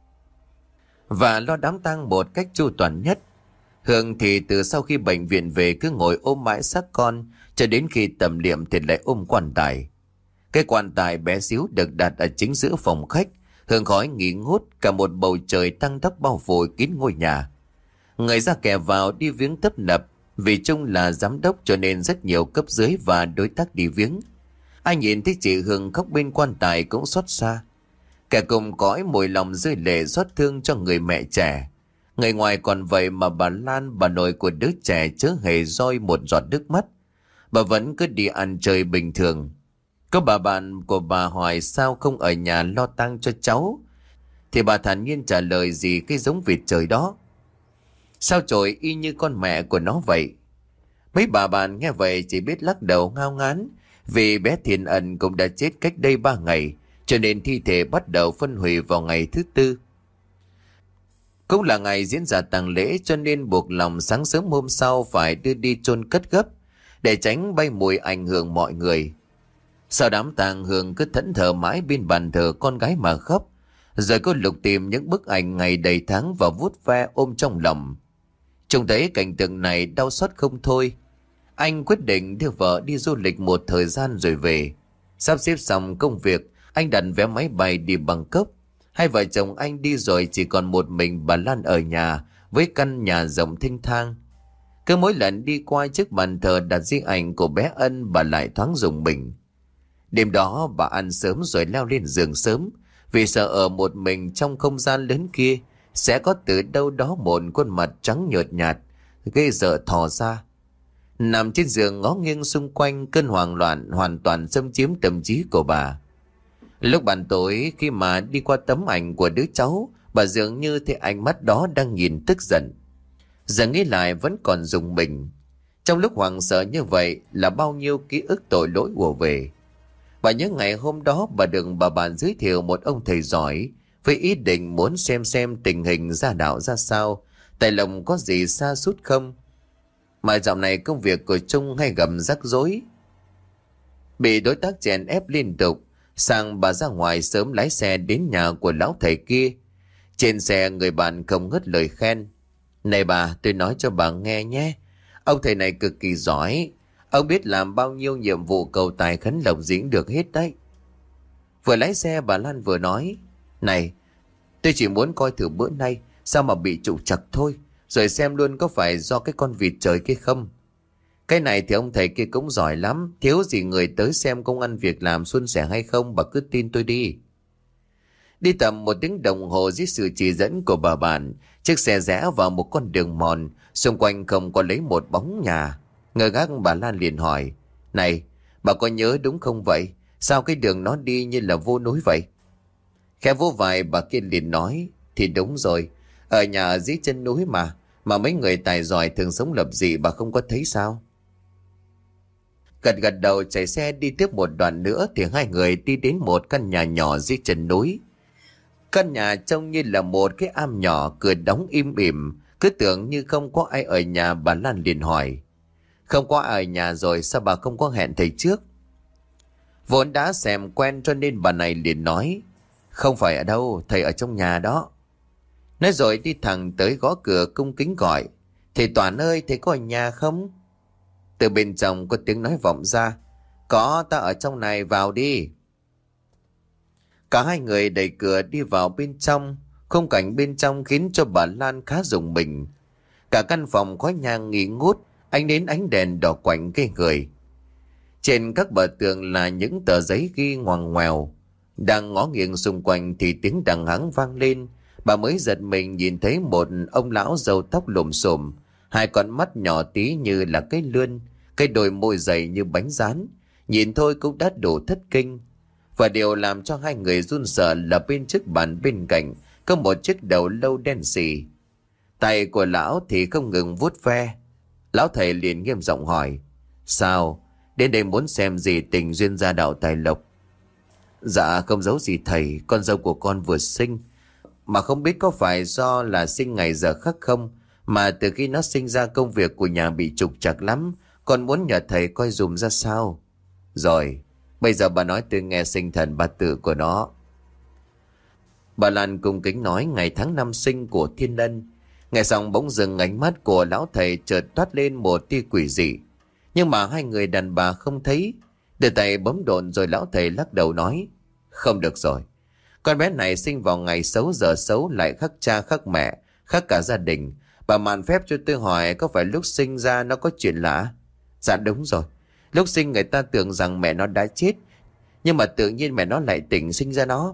và lo đám tang một cách chu toàn nhất. Hương thì từ sau khi bệnh viện về cứ ngồi ôm mãi xác con, cho đến khi tầm liệm thì lại ôm quan tài. Cái quan tài bé xíu được đặt ở chính giữa phòng khách, hương khói nghi ngút, cả một bầu trời tăng tóc bao phủ kín ngôi nhà. Người ra kẻ vào đi viếng tấp nập, vì Trung là giám đốc cho nên rất nhiều cấp dưới và đối tác đi viếng. Ai nhìn thấy chị Hương khóc bên quan tài cũng xót xa. Kẻ cùng cõi mùi lòng rơi lệ xót thương cho người mẹ trẻ. Người ngoài còn vậy mà bà Lan, bà nội của đứa trẻ, chớ hề roi một giọt nước mắt. Bà vẫn cứ đi ăn chơi bình thường. Có bà bạn của bà hỏi sao không ở nhà lo tang cho cháu, thì bà thản nhiên trả lời gì cái giống vịt trời đó. Sao trội y như con mẹ của nó vậy. Mấy bà bạn nghe vậy chỉ biết lắc đầu ngao ngán, vì bé Thiên Ân cũng đã chết cách đây ba ngày, cho nên thi thể bắt đầu phân hủy vào ngày thứ tư. Cũng là ngày diễn ra tang lễ, cho nên buộc lòng sáng sớm hôm sau phải đưa đi chôn cất gấp, để tránh bay mùi ảnh hưởng mọi người. Sau đám tang, Hương cứ thẫn thờ mãi bên bàn thờ con gái mà khóc, rồi cô lục tìm những bức ảnh ngày đầy tháng và vuốt ve ôm trong lòng. Trông thấy cảnh tượng này đau xót không thôi. Anh quyết định đưa vợ đi du lịch một thời gian rồi về. Sắp xếp xong công việc, anh đặt vé máy bay đi Bangkok. Hai vợ chồng anh đi rồi chỉ còn một mình bà Lan ở nhà với căn nhà rộng thênh thang. Cứ mỗi lần đi qua trước bàn thờ đặt di ảnh của bé Ân, bà lại thoáng rùng mình. Đêm đó bà ăn sớm rồi leo lên giường sớm, vì sợ ở một mình trong không gian lớn kia sẽ có từ đâu đó một khuôn mặt trắng nhợt nhạt, ghê sợ thò ra. Nằm trên giường ngó nghiêng xung quanh, cơn hoảng loạn hoàn toàn xâm chiếm tâm trí của bà. Lúc ban tối khi mà đi qua tấm ảnh của đứa cháu, bà dường như thấy ánh mắt đó đang nhìn tức giận. Giờ nghĩ lại vẫn còn rùng mình. Trong lúc hoảng sợ như vậy là bao nhiêu ký ức tội lỗi ùa về. Bà nhớ ngày hôm đó bà được bà bạn giới thiệu một ông thầy giỏi với ý định muốn xem xem tình hình gia đạo ra sao, tại lòng có gì sa sút không. Mà dạo này công việc của Trung hay gặp rắc rối, bị đối tác chèn ép liên tục. Sang bà ra ngoài sớm lái xe đến nhà của lão thầy kia. Trên xe người bạn không ngớt lời khen. Này bà, tôi nói cho bà nghe nhé, ông thầy này cực kỳ giỏi. Ông biết làm bao nhiêu nhiệm vụ cầu tài khấn lộc diễn được hết đấy. Vừa lái xe bà Lan vừa nói, này, tôi chỉ muốn coi thử bữa nay sao mà bị trục trặc thôi, rồi xem luôn có phải do cái con vịt trời kia không. Cái này thì ông thầy kia cũng giỏi lắm, thiếu gì người tới xem công ăn việc làm suôn sẻ hay không, bà cứ tin tôi đi. Đi tầm một tiếng đồng hồ dưới sự chỉ dẫn của bà bạn, chiếc xe rẽ vào một con đường mòn, xung quanh không có lấy một bóng nhà. Ngơ ngác bà Lan liền hỏi, này, bà có nhớ đúng không vậy? Sao cái đường nó đi như là vô núi vậy? Khẽ vô vài bà kia liền nói, thì đúng rồi, ở nhà dưới chân núi mà, mà mấy người tài giỏi thường sống lập dị, bà không có thấy sao? Gật gật đầu chạy xe đi tiếp một đoạn nữa thì hai người đi đến một căn nhà nhỏ dưới chân núi. Căn nhà trông như là một cái am nhỏ, cửa đóng im ỉm, cứ tưởng như không có ai ở nhà. Bà Lan liền hỏi, không có ai ở nhà rồi sao bà không có hẹn thầy trước? Vốn đã xem quen cho nên bà này liền nói, không phải ở đâu, thầy ở trong nhà đó. Nói rồi đi thẳng tới gõ cửa cung kính gọi, thầy Toàn ơi, thầy có ở nhà không? Từ bên trong có tiếng nói vọng ra, có, ta ở trong này, vào đi. Cả hai người đẩy cửa đi vào bên trong. Khung cảnh bên trong khiến cho bà Lan khá rùng mình. Cả căn phòng khói nhang nghi ngút, ánh đến ánh đèn đỏ quạnh ghê người. Trên các bờ tường là những tờ giấy ghi ngoằn ngoèo. Đang ngó nghiêng xung quanh thì tiếng đằng hắng vang lên. Bà mới giật mình nhìn thấy một ông lão râu tóc lùm xùm, hai con mắt nhỏ tí như là cái lươn, cái đôi môi dày như bánh rán, nhìn thôi cũng đã đủ thất kinh. Và điều làm cho hai người run sợ là bên chiếc bàn bên cạnh có một chiếc đầu lâu đen xì. Tay của lão thì không ngừng vuốt ve. Lão thầy liền nghiêm giọng hỏi, sao, đến đây muốn xem gì tình duyên gia đạo tài lộc? Dạ không giấu gì thầy, con dâu của con vừa sinh, mà không biết có phải do là sinh ngày giờ khắc không, mà từ khi nó sinh ra công việc của nhà bị trục trặc lắm, con muốn nhờ thầy coi dùm ra sao. Rồi, bây giờ bà nói tôi nghe sinh thần bát tự của nó. Bà Lan cung kính nói ngày tháng năm sinh của Thiên Ân. Nghe xong bỗng dừng ánh mắt của lão thầy chợt toát lên một tia quỷ dị. Nhưng mà hai người đàn bà không thấy. Đưa tay bấm độn rồi lão thầy lắc đầu nói, không được rồi. Con bé này sinh vào ngày xấu giờ xấu, lại khắc cha khắc mẹ, khắc cả gia đình. Bà màn phép cho tôi hỏi có phải lúc sinh ra nó có chuyện lạ? Dạ đúng rồi. Lúc sinh người ta tưởng rằng mẹ nó đã chết, nhưng mà tự nhiên mẹ nó lại tỉnh sinh ra nó.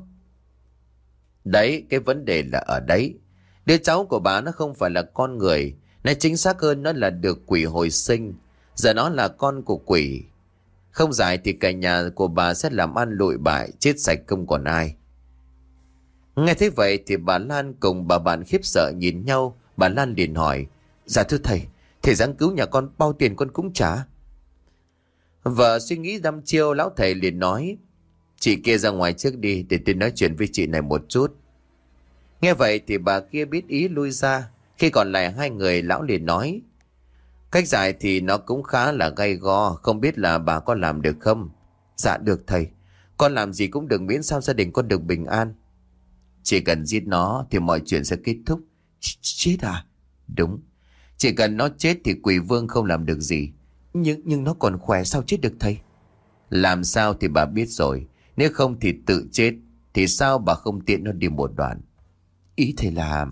Đấy, cái vấn đề là ở đấy. Đứa cháu của bà nó không phải là con người, nói chính xác hơn nó là được quỷ hồi sinh. Giờ nó là con của quỷ. Không dài thì cả nhà của bà sẽ làm ăn lụi bại, chết sạch không còn ai. Nghe thế vậy thì bà Lan cùng bà bạn khiếp sợ nhìn nhau. Bà Lan liền hỏi, dạ thưa thầy, thầy giáng cứu nhà con bao tiền con cũng trả. Vợ suy nghĩ đăm chiêu, lão thầy liền nói, chị kia ra ngoài trước đi để tôi nói chuyện với chị này một chút. Nghe vậy thì bà kia biết ý lui ra. Khi còn lại hai người, lão liền nói, cách giải thì nó cũng khá là gay go, không biết là bà có làm được không? Dạ được thầy, con làm gì cũng được miễn sao gia đình con được bình an. Chỉ cần giết nó thì mọi chuyện sẽ kết thúc. Ch chết à? Đúng, chỉ cần nó chết thì quỷ vương không làm được gì. Nhưng nhưng nó còn khỏe sao chết được thầy? Làm sao thì bà biết rồi. Nếu không thì tự chết. Thì sao bà không tiện nó đi một đoạn? Ý thầy là...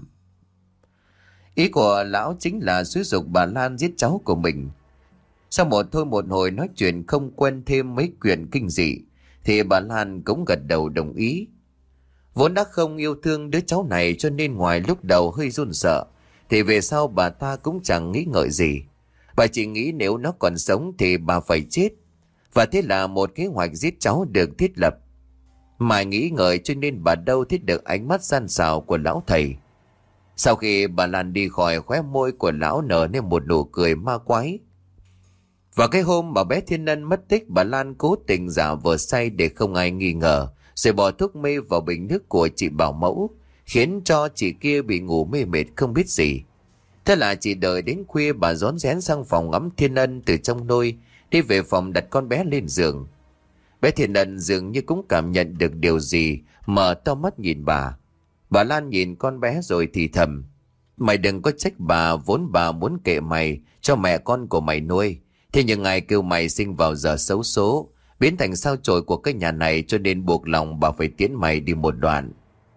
Ý của lão chính là xúi giục bà Lan giết cháu của mình. Sau một thôi một hồi nói chuyện không quen thêm mấy chuyện kinh dị, thì bà Lan cũng gật đầu đồng ý. Vốn đã không yêu thương đứa cháu này cho nên ngoài lúc đầu hơi run sợ, thì về sau bà ta cũng chẳng nghĩ ngợi gì. Bà chỉ nghĩ nếu nó còn sống thì bà phải chết. Và thế là một kế hoạch giết cháu được thiết lập. Mai nghĩ ngợi cho nên bà đâu thiết được ánh mắt gian xảo của lão thầy. Sau khi bà Lan đi khỏi, khóe môi của lão nở nên một nụ cười ma quái. Vào cái hôm bà bé Thiên Ân mất tích, bà Lan cố tình giả vờ say để không ai nghi ngờ, rồi bỏ thuốc mê vào bình nước của chị Bảo Mẫu, khiến cho chị kia bị ngủ mê mệt không biết gì. Thế là chỉ đợi đến khuya bà rón rén sang phòng ngắm Thiên Ân từ trong nôi, đi về phòng đặt con bé lên giường. Bé Thiên Ân dường như cũng cảm nhận được điều gì, mở to mắt nhìn bà. Bà Lan nhìn con bé rồi thì thầm: Mày đừng có trách bà, vốn bà muốn kệ mày cho mẹ con của mày nuôi. Thế nhưng ai kêu mày sinh vào giờ xấu số, biến thành sao chổi của cái nhà này, cho nên buộc lòng bà phải tiến mày đi một đoạn.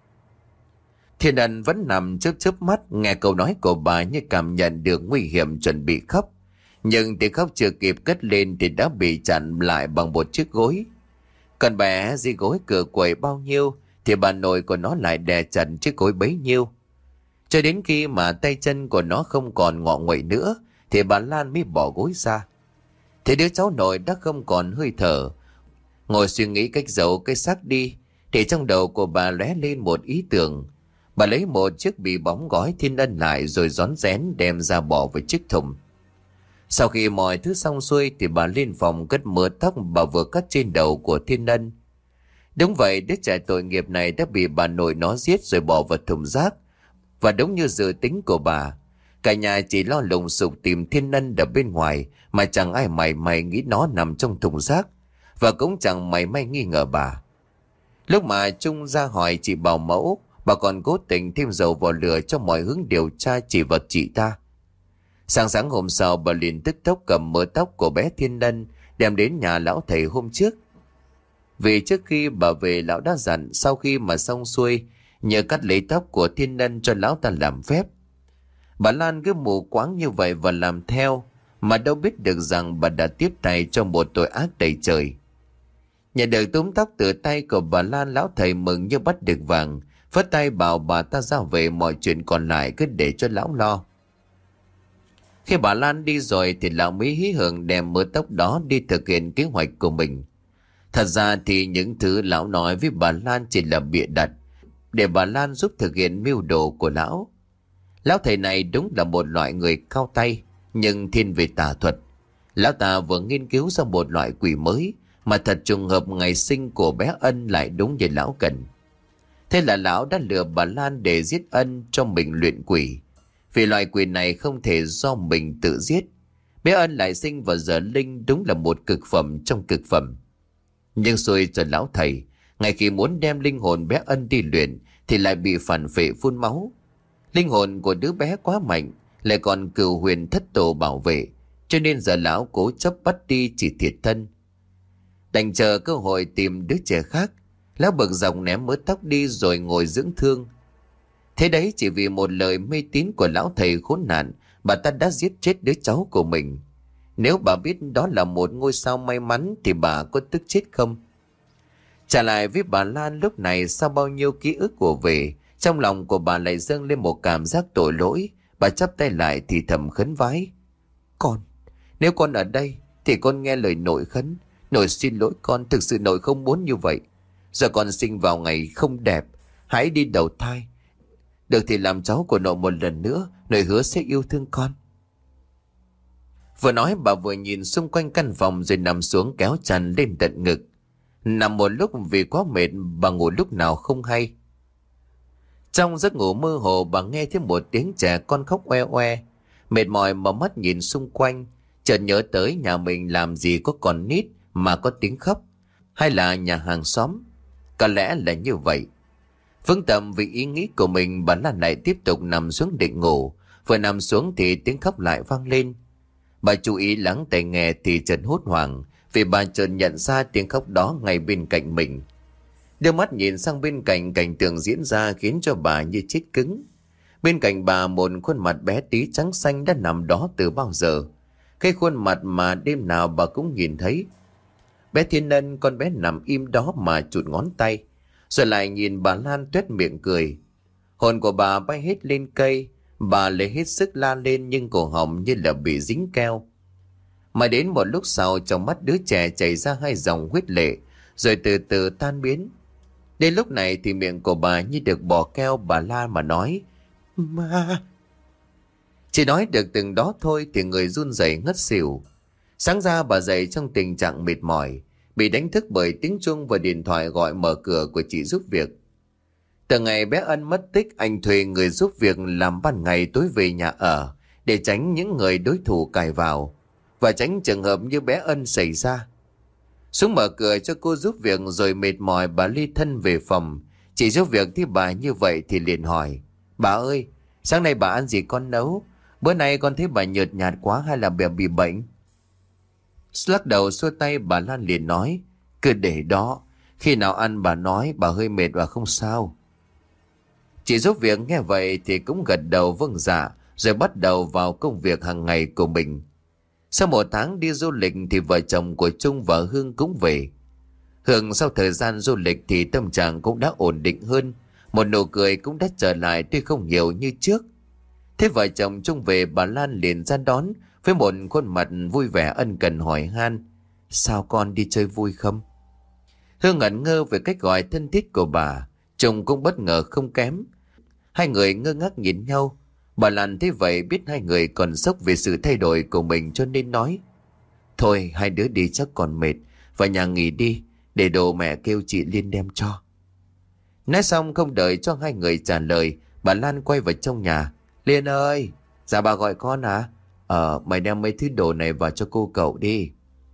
Thiên Ân vẫn nằm chớp chớp mắt, nghe câu nói của bà như cảm nhận được nguy hiểm, chuẩn bị khóc. Nhưng tiếng khóc chưa kịp cất lên thì đã bị chặn lại bằng một chiếc gối. Con bé dưới gối cửa quậy bao nhiêu thì bà nội của nó lại đè chặt chiếc gối bấy nhiêu. Cho đến khi mà tay chân của nó không còn ngọ nguậy nữa thì bà Lan mới bỏ gối ra. Thế đứa cháu nội đã không còn hơi thở, ngồi suy nghĩ cách giấu cái xác đi, thì trong đầu của bà lóe lên một ý tưởng. Bà lấy một chiếc bì bóng gói Thiên Ân lại rồi rón rén đem ra bỏ vào chiếc thùng. Sau khi mọi thứ xong xuôi thì bà lên phòng cất mớ tóc bà vừa cắt trên đầu của Thiên Ân. Đúng vậy, đứa trẻ tội nghiệp này đã bị bà nội nó giết rồi bỏ vào thùng rác. Và đúng như dự tính của bà, cả nhà chỉ lo lùng sục tìm Thiên Ân ở bên ngoài, mà chẳng ai mày mày nghĩ nó nằm trong thùng rác, và cũng chẳng mày may nghi ngờ bà. Lúc mà Trung ra hỏi chị Bảo Mẫu, bà còn cố tình thêm dầu vào lửa cho mọi hướng điều tra chỉ vào chị ta. Sáng sáng hôm sau, bà liền tức tốc cầm mớ tóc của bé Thiên Ân đem đến nhà lão thầy hôm trước. Vì trước khi bà về, lão đã dặn sau khi mà xong xuôi nhờ cắt lấy tóc của Thiên Ân cho lão ta làm phép. Bà Lan cứ mù quáng như vậy và làm theo, mà đâu biết được rằng bà đã tiếp tay cho một tội ác đầy trời. Nhận được túm tóc từ tay của bà Lan, lão thầy mừng như bắt được vàng, phất tay bảo bà ta ra về, mọi chuyện còn lại cứ để cho lão lo. Khi bà Lan đi rồi thì lão mới hí hưởng đem mớ tóc đó đi thực hiện kế hoạch của mình. Thật ra thì những thứ lão nói với bà Lan chỉ là bịa đặt, để bà Lan giúp thực hiện mưu đồ của lão. Lão thầy này đúng là một loại người cao tay, nhưng thiên về tà thuật. Lão ta vừa nghiên cứu ra một loại quỷ mới, mà thật trùng hợp ngày sinh của bé Ân lại đúng như lão cần. Thế là lão đã lừa bà Lan để giết Ân cho mình luyện quỷ. Vì loại quỷ này không thể do mình tự giết. Bé Ân lại sinh vào giờ linh, đúng là một cực phẩm trong cực phẩm. Nhưng xui cho lão thầy, ngay khi muốn đem linh hồn bé Ân đi luyện thì lại bị phản phệ phun máu. Linh hồn của đứa bé quá mạnh, lại còn cửu huyền thất tổ bảo vệ, cho nên giờ lão cố chấp bắt đi chỉ thiệt thân. Đành chờ cơ hội tìm đứa trẻ khác, lão bực dọc ném mớ tóc đi rồi ngồi dưỡng thương. Thế đấy, chỉ vì một lời mê tín của lão thầy khốn nạn, bà ta đã giết chết đứa cháu của mình. Nếu bà biết đó là một ngôi sao may mắn thì bà có tức chết không? Trả lại với bà Lan lúc này, sau bao nhiêu ký ức của về, trong lòng của bà lại dâng lên một cảm giác tội lỗi. Bà chắp tay lại thì thầm khấn vái: Con, nếu con ở đây thì con nghe lời nội khấn. Nội xin lỗi con, thực sự nội không muốn như vậy. Giờ con sinh vào ngày không đẹp, hãy đi đầu thai. Được thì làm cháu của nội một lần nữa, nội hứa sẽ yêu thương con. Vừa nói bà vừa nhìn xung quanh căn phòng rồi nằm xuống kéo chăn lên tận ngực. Nằm một lúc vì quá mệt, bà ngủ lúc nào không hay. Trong giấc ngủ mơ hồ, bà nghe thấy một tiếng trẻ con khóc oe oe. Mệt mỏi mở mắt nhìn xung quanh, chợt nhớ tới nhà mình làm gì có con nít mà có tiếng khóc, hay là nhà hàng xóm. Có lẽ là như vậy. Vững tâm vì ý nghĩ của mình, bà Lan lại tiếp tục nằm xuống định ngủ. Vừa nằm xuống thì tiếng khóc lại vang lên. Bà chú ý lắng tai nghe thì chợt hốt hoảng, vì bà chợt nhận ra tiếng khóc đó ngay bên cạnh mình. Đưa mắt nhìn sang bên cạnh, cảnh tượng diễn ra khiến cho bà như chết cứng. Bên cạnh bà, một khuôn mặt bé tí trắng xanh đã nằm đó từ bao giờ. Cái khuôn mặt mà đêm nào bà cũng nhìn thấy. Bé Thiên Ân, con bé nằm im đó mà chụt ngón tay, rồi lại nhìn bà Lan tuét miệng cười. Hồn của bà bay hết lên cây, Bà lấy hết sức la lên nhưng cổ họng như là bị dính keo. Mà đến một lúc sau, trong mắt đứa trẻ chảy ra hai dòng huyết lệ, rồi từ từ tan biến. Đến lúc này thì miệng của bà như được bỏ keo, bà la mà nói: "Ma!" Chỉ nói được từng đó thôi thì người run rẩy ngất xỉu. Sáng ra bà dậy trong tình trạng mệt mỏi, bị đánh thức bởi tiếng chuông và điện thoại gọi mở cửa của chị giúp việc. Từ ngày bé Ân mất tích, anh thuê người giúp việc làm ban ngày tối về nhà ở để tránh những người đối thủ cài vào và tránh trường hợp như bé Ân xảy ra. Xuống mở cửa cho cô giúp việc rồi mệt mỏi bà ly thân về phòng. Chị giúp việc thấy bà như vậy thì liền hỏi: "Bà ơi, sáng nay bà ăn gì con nấu? Bữa nay con thấy bà nhợt nhạt quá, hay là bà bị bệnh?" Lắc đầu xua tay, bà Lan liền nói: "Cứ để đó, khi nào ăn bà nói, bà hơi mệt và không sao." Chị giúp việc nghe vậy thì cũng gật đầu vâng dạ, rồi bắt đầu vào công việc hàng ngày của mình. Sau một tháng đi du lịch thì vợ chồng của Trung và Hương cũng về. Hương sau thời gian du lịch thì tâm trạng cũng đã ổn định hơn, một nụ cười cũng đã trở lại tuy không nhiều như trước. Thế vợ chồng Trung về, bà Lan liền ra đón với một khuôn mặt vui vẻ ân cần hỏi han: "Sao con đi chơi vui không?" Hương ngẩn ngơ về cách gọi thân thiết của bà, Trung cũng bất ngờ không kém. Hai người ngơ ngác nhìn nhau. Bà Lan thấy vậy biết hai người còn sốc về sự thay đổi của mình cho nên nói: "Thôi hai đứa đi chắc còn mệt, vào nhà nghỉ đi, để đồ mẹ kêu chị Liên đem cho." Nói xong không đợi cho hai người trả lời, bà Lan quay vào trong nhà: "Liên ơi!" "Dạ bà gọi con à?" "Ờ, mày đem mấy thứ đồ này vào cho cô cậu đi."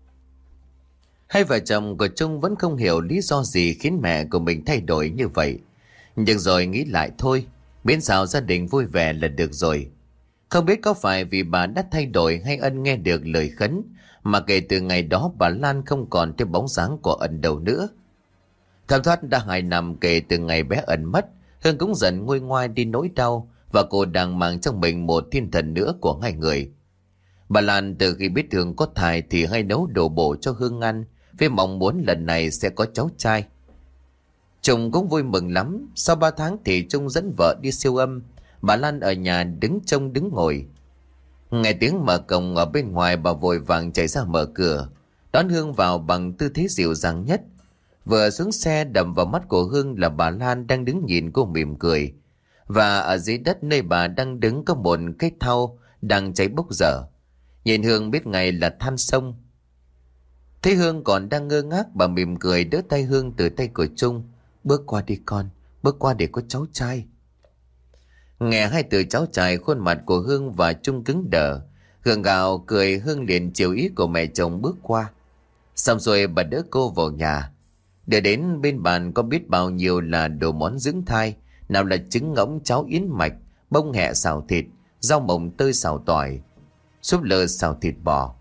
Hai vợ chồng của Trung vẫn không hiểu lý do gì khiến mẹ của mình thay đổi như vậy. Nhưng rồi nghĩ lại thôi, miễn sao gia đình vui vẻ là được rồi. Không biết có phải vì bà đã thay đổi hay Ân nghe được lời khấn mà kể từ ngày đó bà Lan không còn thấy bóng dáng của Ân đâu nữa. Thấm thoát đã hai năm kể từ ngày bé Ân mất, Hương cũng dần nguôi ngoai đi nỗi đau và cô đang mang trong mình một thiên thần nữa của hai người. Bà Lan từ khi biết Hương có thai thì hay nấu đồ bổ cho Hương ăn với mong muốn lần này sẽ có cháu trai. Trung cũng vui mừng lắm. Sau ba tháng thì Trung dẫn vợ đi siêu âm, bà Lan ở nhà đứng trông đứng ngồi. Nghe tiếng mở cổng ở bên ngoài, bà vội vàng chạy ra mở cửa, đón Hương vào bằng tư thế dịu dàng nhất. Vừa xuống xe, đập vào mắt của Hương là bà Lan đang đứng nhìn cô mỉm cười. Và ở dưới đất nơi bà đang đứng có một cái thau đang cháy bốc dở. Nhìn Hương biết ngay là than sông. Thấy Hương còn đang ngơ ngác, bà mỉm cười đỡ tay Hương từ tay của Trung: "Bước qua đi con, bước qua để có cháu trai." Nghe hai từ cháu trai, khuôn mặt của Hương và Trung cứng đờ. Gượng gạo cười, Hương liền chiều ý của mẹ chồng bước qua. Xong rồi bà đỡ cô vào nhà. Để đến bên bàn có biết bao nhiêu là đồ món dưỡng thai, nào là trứng ngỗng, cháo yến mạch, bông hẹ xào thịt, rau mồng tơi xào tỏi, súp lơ xào thịt bò.